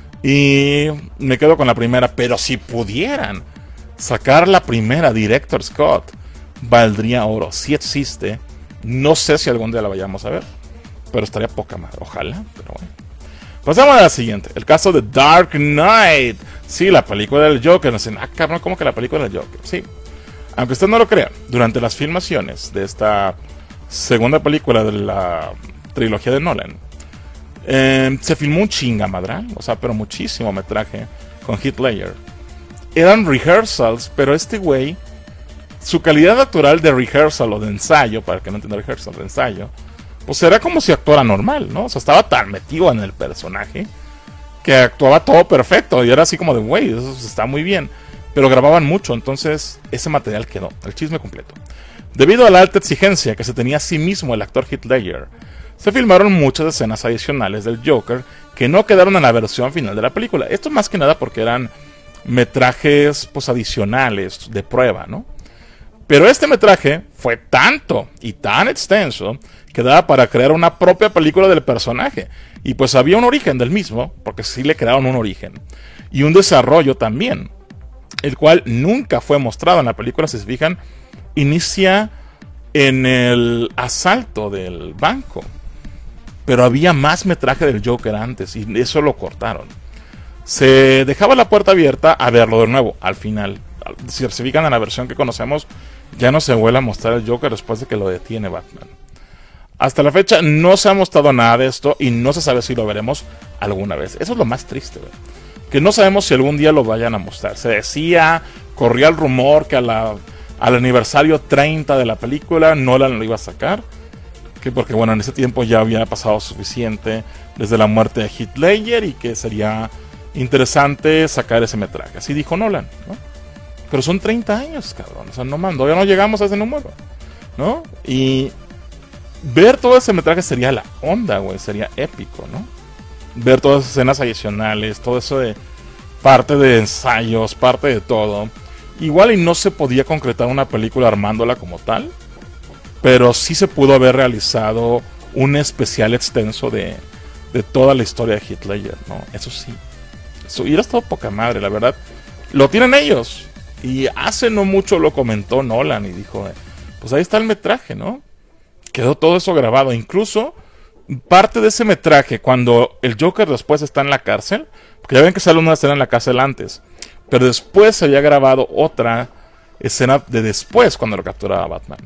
Y me quedo con la primera. Pero si pudieran sacar la primera Director Scott, valdría oro. Si existe, no sé si algún día la vayamos a ver, pero estaría poca madre, ojalá. Pero bueno, pasamos a la siguiente, el caso de Dark Knight. Sí, la película del Joker. Nos dicen, ah, cabrón, ¿cómo que la película del Joker? Sí, aunque usted no lo crea, durante las filmaciones de esta segunda película de la trilogía de Nolan, eh, se filmó un chingamadral, o sea, pero muchísimo metraje con Heath Ledger. Eran rehearsals, pero este güey, su calidad actoral de rehearsal o de ensayo, para el que no entienda rehearsal, de ensayo, pues era como si actuara normal, ¿no? O sea, estaba tan metido en el personaje que actuaba todo perfecto y era así como de, güey, eso está muy bien. Pero grababan mucho, entonces ese material quedó, el chisme completo. Debido a la alta exigencia que se tenía a sí mismo el actor Heath Ledger, se filmaron muchas escenas adicionales del Joker que no quedaron en la versión final de la película. Esto más que nada porque eran metrajes pues adicionales de prueba, ¿no? Pero este metraje fue tanto y tan extenso que daba para crear una propia película del personaje. Y pues había un origen del mismo, porque sí le crearon un origen. Y un desarrollo también, el cual nunca fue mostrado en la película. Si se fijan, inicia en el asalto del banco. Pero había más metraje del Joker antes y eso lo cortaron. Se dejaba la puerta abierta a verlo de nuevo al final. Si se fijan en la versión que conocemos, ya no se vuelve a mostrar el Joker después de que lo detiene Batman. Hasta la fecha no se ha mostrado nada de esto y no se sabe si lo veremos alguna vez. Eso es lo más triste, ¿verdad? Que no sabemos si algún día lo vayan a mostrar. Se decía, corría el rumor que a la, al aniversario treinta de la película Nolan lo iba a sacar. Que porque bueno, en ese tiempo ya había pasado suficiente desde la muerte de Heath Ledger y que sería interesante sacar ese metraje. Así dijo Nolan, ¿no? Pero son treinta años, cabrón. O sea, no mando, ya no llegamos a ese número, ¿no? Y ver todo ese metraje sería la onda, güey. Sería épico, ¿no? Ver todas esas escenas adicionales, todo eso de parte de ensayos, parte de todo. Igual y no se podía concretar una película armándola como tal, pero sí se pudo haber realizado un especial extenso de, de toda la historia de Heath Ledger, ¿no? Eso sí. Eso hubiera estado poca madre, la verdad. Lo tienen ellos. Y hace no mucho lo comentó Nolan y dijo, pues ahí está el metraje, ¿no? Quedó todo eso grabado. Incluso parte de ese metraje, cuando el Joker después está en la cárcel, porque ya ven que sale una escena en la cárcel antes, pero después se había grabado otra escena de después cuando lo capturaba Batman.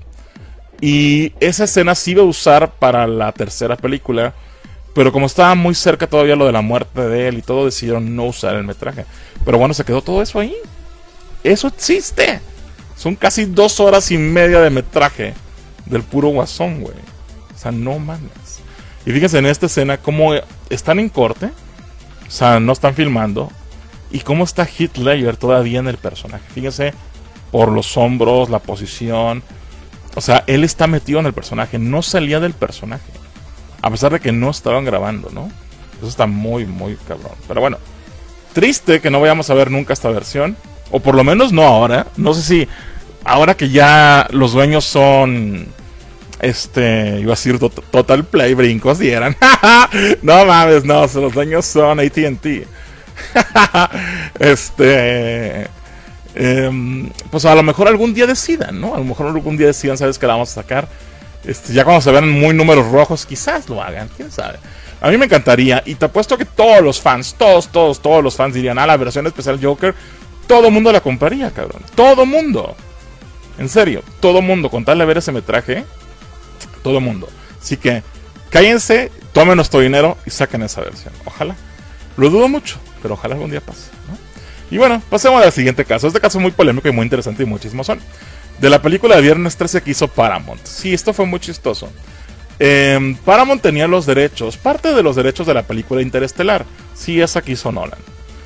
Y esa escena se iba a usar para la tercera película, pero como estaba muy cerca todavía lo de la muerte de él y todo, decidieron no usar el metraje. Pero bueno, se quedó todo eso ahí. Eso existe. Son casi dos horas y media de metraje del puro Guasón, güey. O sea, no mames. Y fíjense en esta escena cómo están en corte, o sea, no están filmando, y cómo está Heath Ledger todavía en el personaje. Fíjense por los hombros, la posición. O sea, él está metido en el personaje, no salía del personaje, a pesar de que no estaban grabando, ¿no? Eso está muy, muy cabrón. Pero bueno, triste que no vayamos a ver nunca esta versión, o por lo menos no ahora. No sé si ahora que ya los dueños son, este, iba a decir to Total Play, brincos dieran. No mames, no, los dueños son A T and T. Este... Eh, pues a lo mejor algún día decidan, ¿no? A lo mejor algún día decidan, ¿sabes qué la vamos a sacar? Este, ya cuando se vean muy números rojos, quizás lo hagan, quién sabe. A mí me encantaría, y te apuesto que todos los fans, todos, todos, todos los fans dirían, ah, la versión especial Joker, todo mundo la compraría, cabrón. Todo mundo. En serio, todo mundo, con tal de ver ese metraje, todo mundo. Así que, cállense, tomen nuestro dinero y saquen esa versión. Ojalá. Lo dudo mucho, pero ojalá algún día pase, ¿no? Y bueno, pasemos al siguiente caso. Este caso es muy polémico y muy interesante y muchísimo son. De la película de Viernes trece que hizo Paramount. Sí, esto fue muy chistoso. Eh, Paramount tenía los derechos, parte de los derechos de la película Interestelar. Sí, esa que hizo Nolan.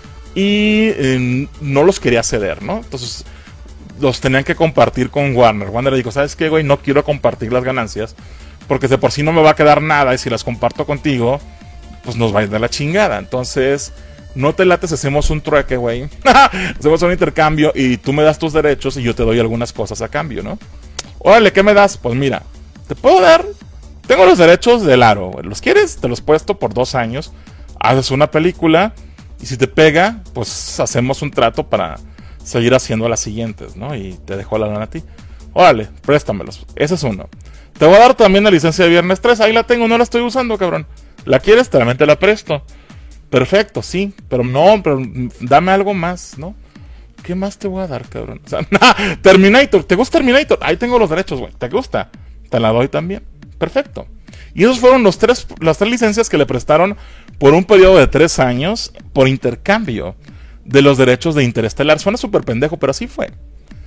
Y eh, no los quería ceder, ¿no? Entonces los tenían que compartir con Warner. Warner le dijo, ¿sabes qué, güey? No quiero compartir las ganancias, porque de por sí no me va a quedar nada, y si las comparto contigo, pues nos va a ir de la chingada. Entonces... no te lates, hacemos un trueque, güey. Hacemos un intercambio y tú me das tus derechos y yo te doy algunas cosas a cambio, ¿no? Órale, ¿qué me das? Pues mira, te puedo dar... tengo los derechos del Aro, güey. ¿Los quieres? Te los puesto por dos años. Haces una película y si te pega, pues hacemos un trato para seguir haciendo las siguientes, ¿no? Y te dejo la lana a ti. Órale, préstamelos. Ese es uno. Te voy a dar también la licencia de Viernes trece. Ahí la tengo, no la estoy usando, cabrón. ¿La quieres? También te la presto. Perfecto, sí, pero no, pero dame algo más, ¿no? ¿Qué más te voy a dar, cabrón? O sea, nah, Terminator, ¿te gusta Terminator? Ahí tengo los derechos, güey. ¿Te gusta? Te la doy también. Perfecto. Y esos fueron los tres, las tres licencias que le prestaron por un periodo de tres años por intercambio de los derechos de Interestelar. Suena súper pendejo, pero así fue.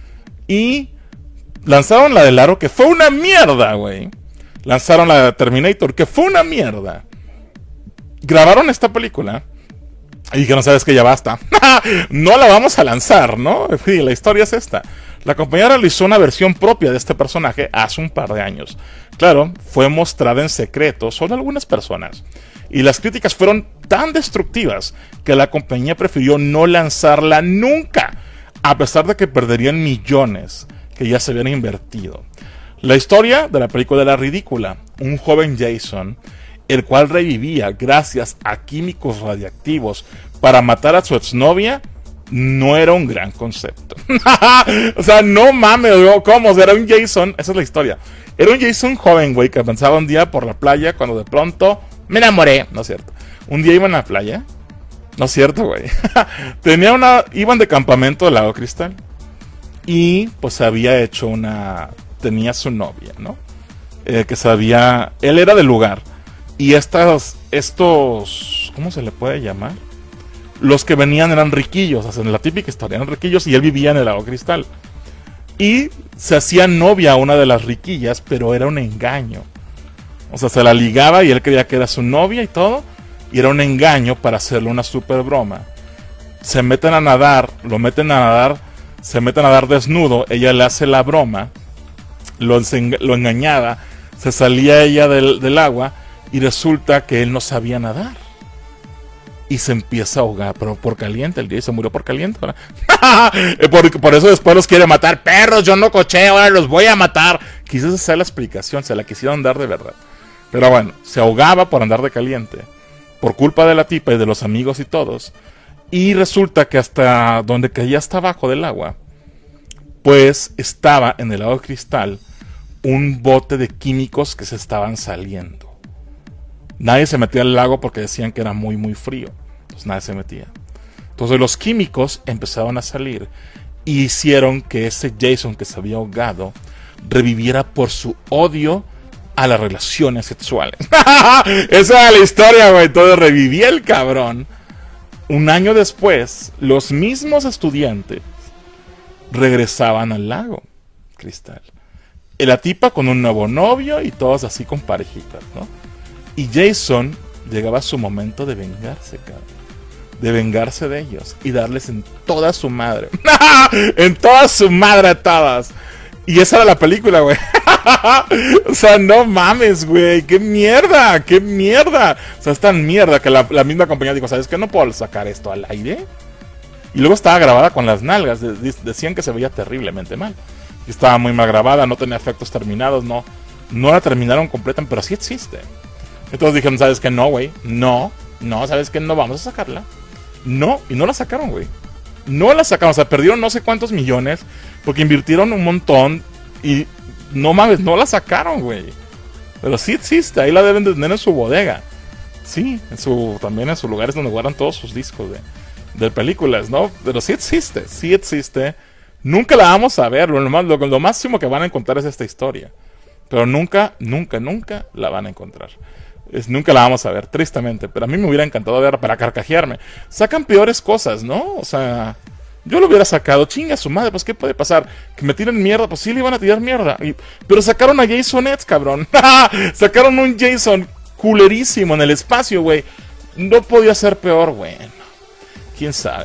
Y lanzaron la del Aro, que fue una mierda, güey. Lanzaron la de Terminator, que fue una mierda. Grabaron esta película y dijeron, sabes que ya basta, no la vamos a lanzar, ¿no? Sí, la historia es esta. La compañía realizó una versión propia de este personaje hace un par de años. Claro, fue mostrada en secreto solo a algunas personas, y las críticas fueron tan destructivas que la compañía prefirió no lanzarla nunca, a pesar de que perderían millones que ya se habían invertido. La historia de la película era ridícula. Un joven Jason, el cual revivía gracias a químicos radiactivos para matar a su exnovia, no era un gran concepto. O sea, no mames, ¿cómo? O sea, era un Jason, esa es la historia. Era un Jason joven, güey, que avanzaba un día por la playa cuando de pronto me enamoré. No es cierto. Un día iban a la playa. No es cierto, güey. Tenía una... Iban de campamento del lago Cristal. Y pues había hecho una... Tenía su novia, ¿no? Eh, que sabía... Él era del lugar. Y estas... Estos... ¿Cómo se le puede llamar? Los que venían eran riquillos. O sea, en la típica historia eran riquillos. Y él vivía en el lago Cristal. Y se hacía novia a una de las riquillas. Pero era un engaño. O sea, se la ligaba y él creía que era su novia y todo. Y era un engaño para hacerle una super broma. Se meten a nadar, lo meten a nadar, se meten a nadar desnudo, ella le hace la broma, lo, lo engañaba, se salía ella del, del agua y resulta que él no sabía nadar. Y se empieza a ahogar, pero por caliente, el día se murió por caliente. por, por eso después los quiere matar. Perros, yo no coché, ahora los voy a matar. Quizás esa es la explicación, se la quisieron dar de verdad. Pero bueno, se ahogaba por andar de caliente. Por culpa de la tipa y de los amigos y todos. Y resulta que hasta donde caía hasta abajo del agua, pues estaba en el lago de Cristal un bote de químicos que se estaban saliendo. Nadie se metía al lago porque decían que era muy muy frío. Entonces nadie se metía. Entonces los químicos empezaron a salir y hicieron que ese Jason que se había ahogado reviviera por su odio a las relaciones sexuales. Esa era la historia, güey. Todo revivía el cabrón. Un año después, los mismos estudiantes regresaban al lago Cristal. Y la tipa con un nuevo novio y todos así con parejitas, ¿no? Y Jason llegaba a su momento de vengarse, cabrón. De vengarse de ellos y darles en toda su madre. En toda su madre a todas. Y esa era la película, güey. O sea, no mames, güey. ¡Qué mierda! ¡Qué mierda! O sea, es tan mierda que la, la misma compañía dijo, ¿sabes qué? No puedo sacar esto al aire. Y luego estaba grabada con las nalgas. De, de, decían que se veía terriblemente mal. Y estaba muy mal grabada, no tenía efectos terminados, no. No la terminaron completa, pero sí existe. Entonces dijeron, ¿sabes qué? No, güey. No, no, ¿sabes qué? No vamos a sacarla. No, y no la sacaron, güey. No la sacaron, o sea, perdieron no sé cuántos millones porque invirtieron un montón y no mames, no la sacaron, güey. Pero sí existe, ahí la deben de tener en su bodega. Sí, en su, también en sus lugares donde guardan todos sus discos de, de películas, ¿no? Pero sí existe, sí existe. Nunca la vamos a ver, lo, más, lo, lo máximo que van a encontrar es esta historia. Pero nunca, nunca, nunca la van a encontrar. Es, nunca la vamos a ver, tristemente. Pero a mí me hubiera encantado ver para carcajearme. Sacan peores cosas, ¿no? O sea, yo lo hubiera sacado. Chinga su madre, pues ¿qué puede pasar? Que me tiren mierda, pues sí le iban a tirar mierda. Y, pero sacaron a Jason X, cabrón. Sacaron un Jason culerísimo en el espacio, güey. No podía ser peor, güey. Quién sabe.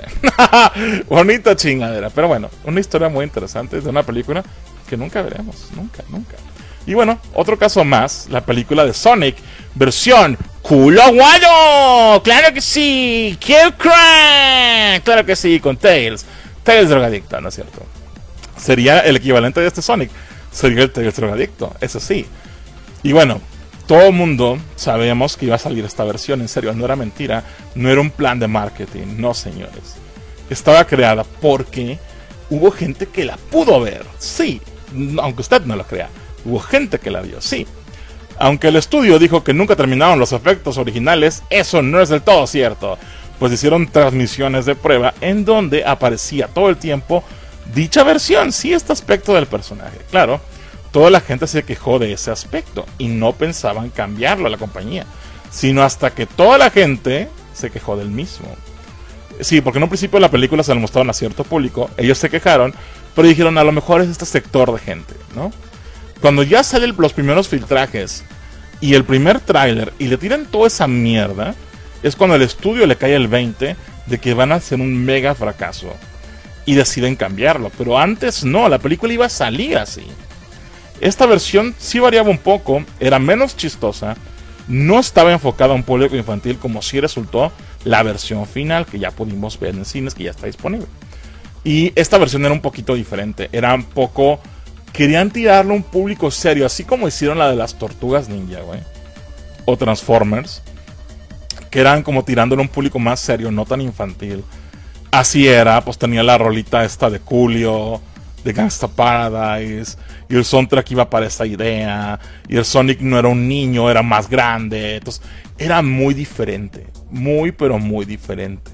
Bonita chingadera. Pero bueno, una historia muy interesante de una película que nunca veremos. Nunca, nunca. Y bueno, otro caso más, la película de Sonic, versión culo guayo. ¡Claro que sí! ¡Kill Crank! ¡Claro que sí! Con Tails. Tails drogadicto, ¿no es cierto? Sería el equivalente de este Sonic. Sería el Tails drogadicto, eso sí. Y bueno, todo el mundo sabemos que iba a salir esta versión, en serio, no era mentira. No era un plan de marketing, no señores. Estaba creada porque hubo gente que la pudo ver, sí, aunque usted no lo crea. Hubo gente que la vio, sí. Aunque el estudio dijo que nunca terminaron los efectos originales, eso no es del todo cierto. Pues hicieron transmisiones de prueba en donde aparecía todo el tiempo dicha versión, sí, este aspecto del personaje. Claro, toda la gente se quejó de ese aspecto y no pensaban cambiarlo a la compañía. Sino hasta que toda la gente se quejó del mismo. Sí, porque en un principio la película se la mostraron a cierto público, ellos se quejaron, pero dijeron a lo mejor es este sector de gente, ¿no? Cuando ya salen los primeros filtrajes y el primer tráiler y le tiran toda esa mierda, es cuando el estudio le cae el veinte de que van a ser un mega fracaso y deciden cambiarlo. Pero antes no, la película iba a salir así. Esta versión sí variaba un poco, era menos chistosa, no estaba enfocada a un público infantil como sí resultó la versión final que ya pudimos ver en cines, que ya está disponible. Y esta versión era un poquito diferente, era un poco... Querían tirarlo a un público serio, así como hicieron la de las Tortugas Ninja, güey. O Transformers. Que eran como tirándolo a un público más serio, no tan infantil. así era, pues tenía la rolita esta de Coolio, de Gangsta Paradise, y el soundtrack iba para esa idea, y el Sonic no era un niño, era más grande, entonces era muy diferente, muy pero muy diferente.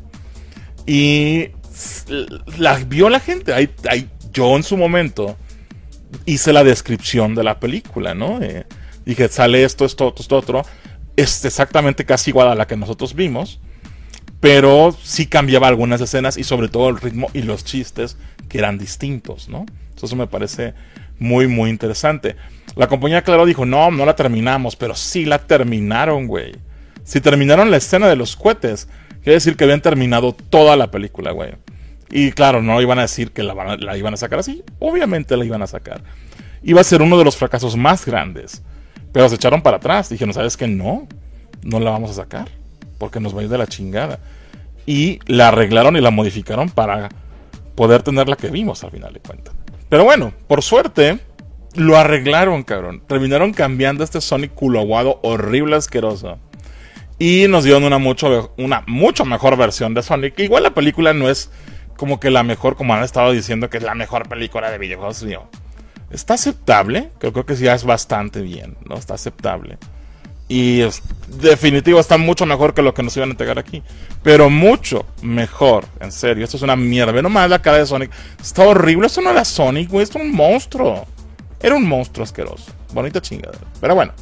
Y la vio la gente, ahí, ahí, yo en su momento hice la descripción de la película, ¿no? Eh, dije, sale esto, esto, esto, otro, es exactamente casi igual a la que nosotros vimos, pero sí cambiaba algunas escenas y sobre todo el ritmo y los chistes que eran distintos, ¿no? Eso me parece muy, muy interesante. La compañía, claro, dijo, no, no la terminamos, pero sí la terminaron, güey. Si terminaron la escena de los cohetes, quiere decir que habían terminado toda la película, güey. Y claro, no iban a decir que la, van a, la iban a sacar así. Obviamente la iban a sacar. Iba a ser uno de los fracasos más grandes. Pero se echaron para atrás. Dijeron, ¿sabes qué? No, no la vamos a sacar. Porque nos va a ir de la chingada. Y la arreglaron y la modificaron para poder tener la que vimos al final de cuentas. Pero bueno, por suerte, lo arreglaron, cabrón. Terminaron cambiando este Sonic culo aguado, horrible, asqueroso. Y nos dieron una mucho, una mucho mejor versión de Sonic. Igual la película no es como que la mejor, como han estado diciendo que es la mejor película de videojuegos. No. Está aceptable, creo, creo que ya es bastante bien, ¿no? Está aceptable. Y es, definitivo, está mucho mejor que lo que nos iban a entregar aquí. Pero mucho mejor, en serio. Esto es una mierda. Ve nomás la cara de Sonic. Está horrible. Esto no era Sonic, güey. Esto era un monstruo. Era un monstruo asqueroso. Bonita chingadera. Pero bueno.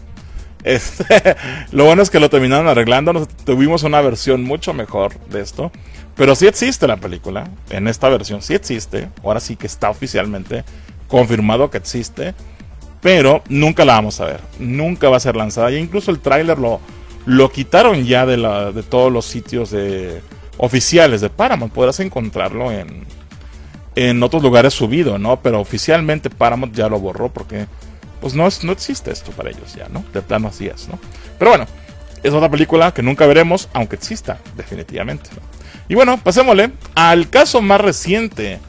Este, lo bueno es que lo terminaron arreglando. Nos, tuvimos una versión mucho mejor de esto. Pero sí existe la película. En esta versión sí existe. Ahora sí que está oficialmente confirmado que existe. Pero nunca la vamos a ver. Nunca va a ser lanzada. Y incluso el tráiler lo, lo quitaron ya de, la, de todos los sitios de, oficiales de Paramount. Podrás encontrarlo en, en otros lugares subido, ¿no? Pero oficialmente Paramount ya lo borró porque pues no, es, no existe esto para ellos ya, ¿no? De plano así es, ¿no? Pero bueno, es otra película que nunca veremos, aunque exista, definitivamente, ¿no? Y bueno, pasémosle al caso más reciente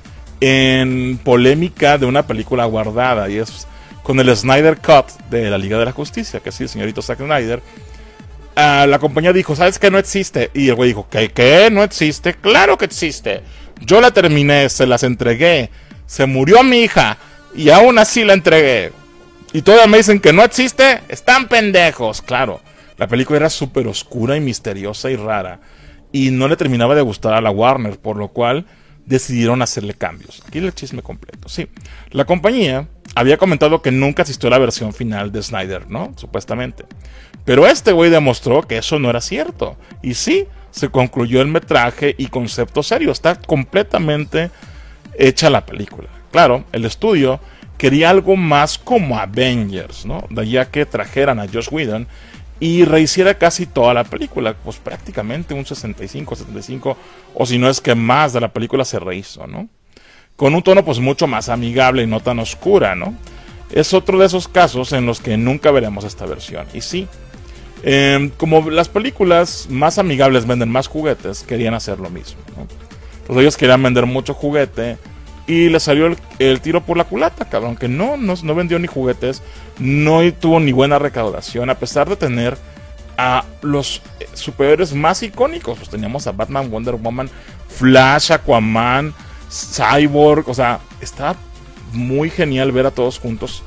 en polémica de una película guardada, y es con el Snyder Cut de la Liga de la Justicia, que sí, el señorito Zack Snyder. Uh, la compañía dijo, ¿sabes qué? No existe. Y el güey dijo, ¿qué? ¿Qué? ¿No existe? ¡Claro que existe! Yo la terminé, se las entregué, se murió mi hija, y aún así la entregué. Y todavía me dicen que no existe, están pendejos. Claro, la película era súper oscura y misteriosa y rara, y no le terminaba de gustar a la Warner, por lo cual decidieron hacerle cambios. Aquí el chisme completo. Sí, la compañía había comentado que nunca asistió a la versión final de Snyder, ¿no? Supuestamente. Pero este güey demostró que eso no era cierto. Y sí, se concluyó el metraje y concepto serio. Está completamente hecha la película. Claro, el estudio quería algo más como Avengers, ¿no? De allá que trajeran a Joss Whedon y rehiciera casi toda la película, pues prácticamente un sesenta y cinco, setenta y cinco, o si no es que más de la película se rehizo, ¿no? Con un tono pues mucho más amigable y no tan oscura, ¿no? Es otro de esos casos en los que nunca veremos esta versión. Y sí, eh, como las películas más amigables venden más juguetes, querían hacer lo mismo, ¿no? Entonces ellos querían vender mucho juguete y le salió el, el tiro por la culata, cabrón, que no, no, no vendió ni juguetes, no tuvo ni buena recaudación, a pesar de tener a los superhéroes más icónicos. Pues teníamos a Batman, Wonder Woman, Flash, Aquaman, Cyborg, o sea, está muy genial ver a todos juntos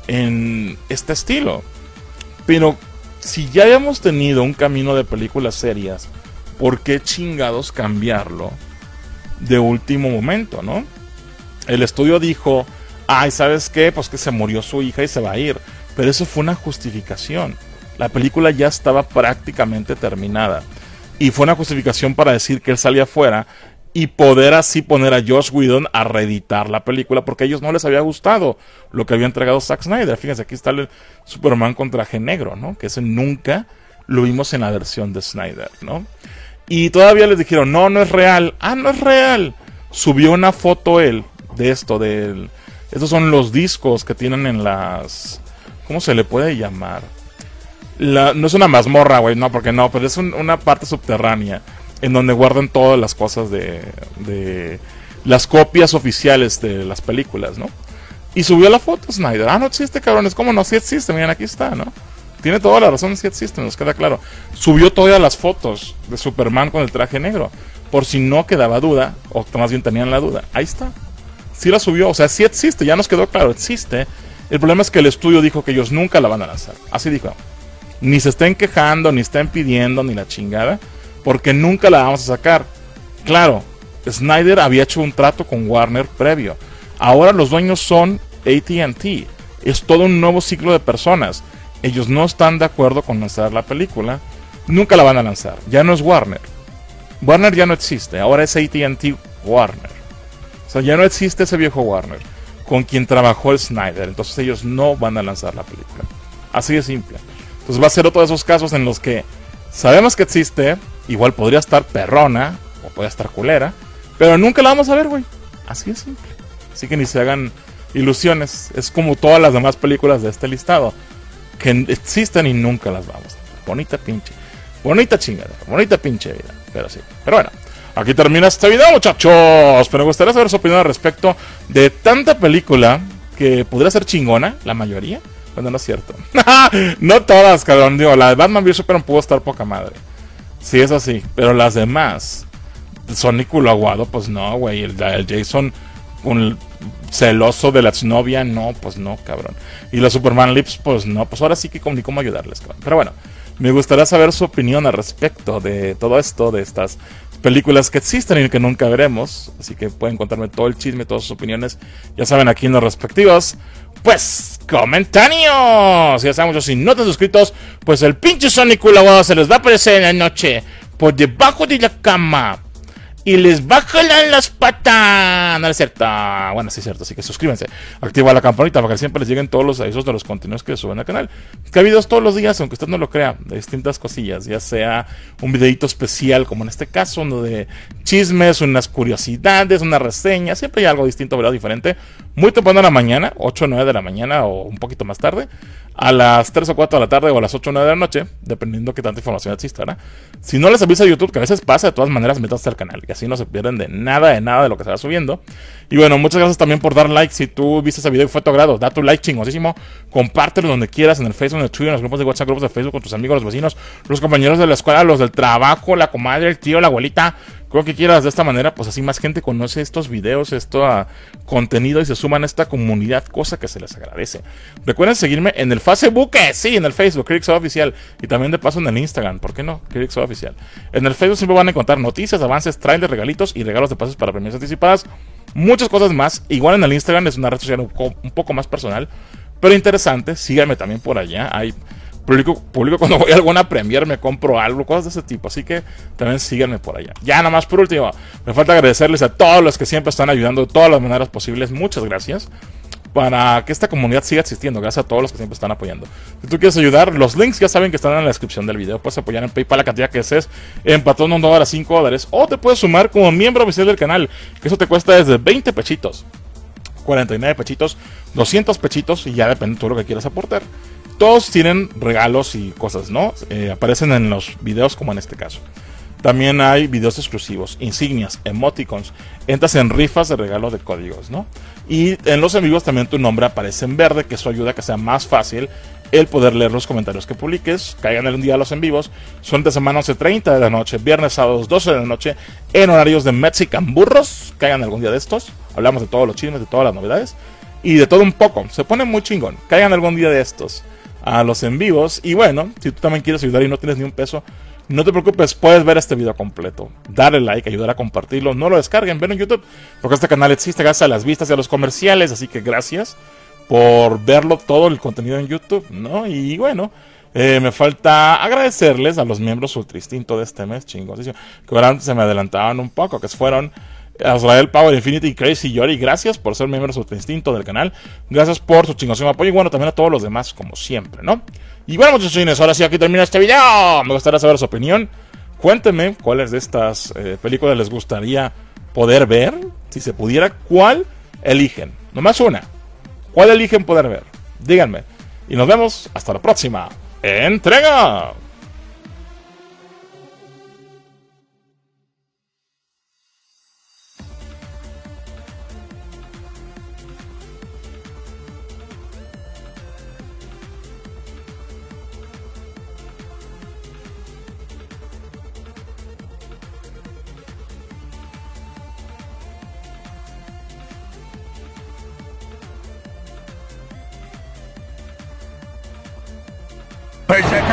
en este estilo. Pero si ya habíamos tenido un camino de películas serias, ¿por qué chingados cambiarlo de último momento, no? El estudio dijo, ay, ¿sabes qué? Pues que se murió su hija y se va a ir. Pero eso fue una justificación. La película ya estaba prácticamente terminada. Y fue una justificación para decir que él salía afuera y poder así poner a Joss Whedon a reeditar la película, porque a ellos no les había gustado lo que había entregado Zack Snyder. Fíjense, aquí está el Superman con traje negro, ¿no? Que ese nunca lo vimos en la versión de Snyder, ¿no? Y todavía les dijeron, no, no es real. Ah, no es real. Subió una foto él de esto, de estos son los discos que tienen en las, ¿cómo se le puede llamar? La, no es una mazmorra, güey, no, porque no, pero es un, una parte subterránea en donde guardan todas las cosas de, de las copias oficiales de las películas, ¿no? Y subió la foto Snyder. Ah, no existe, cabrones, ¿cómo no? Sí existe, miren, aquí está, ¿no? tiene toda la razón, sí existe, nos queda claro. Subió todas las fotos de Superman con el traje negro, por si no quedaba duda, o más bien tenían la duda. Ahí está. Sí la subió, o sea, sí existe, ya nos quedó claro, existe. El problema es que el estudio dijo que ellos nunca la van a lanzar. Así dijo. Ni se estén quejando, ni estén pidiendo, ni la chingada, porque nunca la vamos a sacar. Claro, Snyder había hecho un trato con Warner previo. Ahora los dueños son A T and T. Es todo un nuevo ciclo de personas. Ellos no están de acuerdo con lanzar la película. Nunca la van a lanzar. Ya no es Warner. Warner ya no existe. Ahora es A T and T Warner. O sea, ya no existe ese viejo Warner con quien trabajó el Snyder. Entonces ellos no van a lanzar la película. Así de simple. Entonces va a ser otro de esos casos en los que sabemos que existe. Igual podría estar perrona o podría estar culera, pero nunca la vamos a ver, güey. Así de simple. Así que ni se hagan ilusiones. Es como todas las demás películas de este listado, que existen y nunca las vamos a ver. Bonita pinche. Bonita chingada. Bonita pinche vida. Pero sí. Pero bueno. Aquí termina este video, muchachos. Pero me gustaría saber su opinión al respecto de tanta película que podría ser chingona, la mayoría. Bueno, no es cierto. No todas, cabrón. Digo, la de Batman v Superman pudo estar poca madre. Sí, es así. Pero las demás, Sonic culo aguado, pues no, güey. El, el Jason, un celoso de la exnovia, no, pues no, cabrón. Y los Superman Lips, pues no. Pues ahora sí que ni cómo ayudarles, cabrón. Pero bueno, me gustaría saber su opinión al respecto de todo esto, de estas películas que existen y que nunca veremos. Así que pueden contarme todo el chisme, todas sus opiniones. Ya saben, aquí en los respectivos, pues, comentarios. Ya saben, muchos, si no están suscritos, pues el pinche Sonic Culawado se les va a aparecer en la noche por debajo de la cama y les va a jalar las patas. No es cierto. Bueno, sí es cierto. Así que suscríbanse. Activa la campanita para que siempre les lleguen todos los avisos de los contenidos que suben al canal. Que hay videos todos los días, aunque usted no lo crea, de distintas cosillas. Ya sea un videito especial, como en este caso, uno de chismes, unas curiosidades, una reseña. Siempre hay algo distinto, ¿verdad? Diferente. Muy temprano en la mañana, ocho o nueve de la mañana o un poquito más tarde. A las tres o cuatro de la tarde o a las ocho o nueve de la noche, dependiendo que tanta información exista, ¿verdad? Si no les avisa YouTube, que a veces pasa, de todas maneras, métanse al canal, y así no se pierden de nada, de nada de lo que se va subiendo. Y bueno, muchas gracias también por dar like. Si tú viste ese video y fue a tu agrado, da tu like chingosísimo, compártelo donde quieras, en el Facebook, en el Twitter, en los grupos de WhatsApp, grupos de Facebook, con tus amigos, los vecinos, los compañeros de la escuela, los del trabajo, la comadre, el tío, la abuelita, creo que quieras. De esta manera, pues así más gente conoce estos videos, esto uh, contenido, y se suman a esta comunidad, cosa que se les agradece. Recuerden seguirme en el Facebook, eh, sí, en el Facebook, Crixo Oficial, y también de paso en el Instagram, ¿por qué no? Crixo Oficial. En el Facebook siempre van a encontrar noticias, avances, trailers, regalitos y regalos de pases para premios anticipadas, muchas cosas más. Igual en el Instagram es una red social un poco, un poco más personal, pero interesante. Síganme también por allá. Hay Publico, publico cuando voy a alguna premier, me compro algo, cosas de ese tipo. Así que también síganme por allá. Ya nada más por último, me falta agradecerles a todos los que siempre están ayudando de todas las maneras posibles. Muchas gracias. Para que esta comunidad siga existiendo. Gracias a todos los que siempre están apoyando. Si tú quieres ayudar, los links ya saben que están en la descripción del video. Puedes apoyar en PayPal la cantidad que desees, en Patreon un dólar a cinco dólares. O te puedes sumar como miembro oficial del canal, que eso te cuesta desde veinte pechitos, cuarenta y nueve pechitos, doscientos pechitos, y ya depende de todo lo que quieras aportar. Todos tienen regalos y cosas, ¿no? Eh, aparecen en los videos, como en este caso. También hay videos exclusivos, insignias, emoticons. Entras en rifas de regalo de códigos, ¿no? Y en los en vivos también tu nombre aparece en verde, que eso ayuda a que sea más fácil el poder leer los comentarios que publiques. Caigan el día a los en vivos. Son de semana once treinta de la noche, viernes, sábados doce de la noche, en horarios de Mexican Burros. Caigan algún día de estos. Hablamos de todos los chismes, de todas las novedades y de todo un poco. Se pone muy chingón. Caigan algún día de estos a los en vivos. Y bueno, si tú también quieres ayudar y no tienes ni un peso, no te preocupes, puedes ver este video completo, darle like, ayudar a compartirlo, no lo descarguen, ven en YouTube, porque este canal existe gracias a las vistas y a los comerciales, así que gracias por verlo todo el contenido en YouTube, ¿no? Y bueno, eh, me falta agradecerles a los miembros Ultra Instinto de este mes, chingos, que ahora se me adelantaban un poco, que fueron Azrael, Power, Infinity y Crazy Yori. Gracias por ser miembros Ultra Instinto del canal, gracias por su chingosísimo apoyo, y bueno, también a todos los demás, como siempre, ¿no? Y bueno, muchachos, ahora sí aquí termina este video. Me gustaría saber su opinión. Cuéntenme cuáles de estas eh, películas les gustaría poder ver. Si se pudiera, ¿cuál eligen? Nomás una. ¿Cuál eligen poder ver? Díganme. Y nos vemos hasta la próxima entrega. Pensé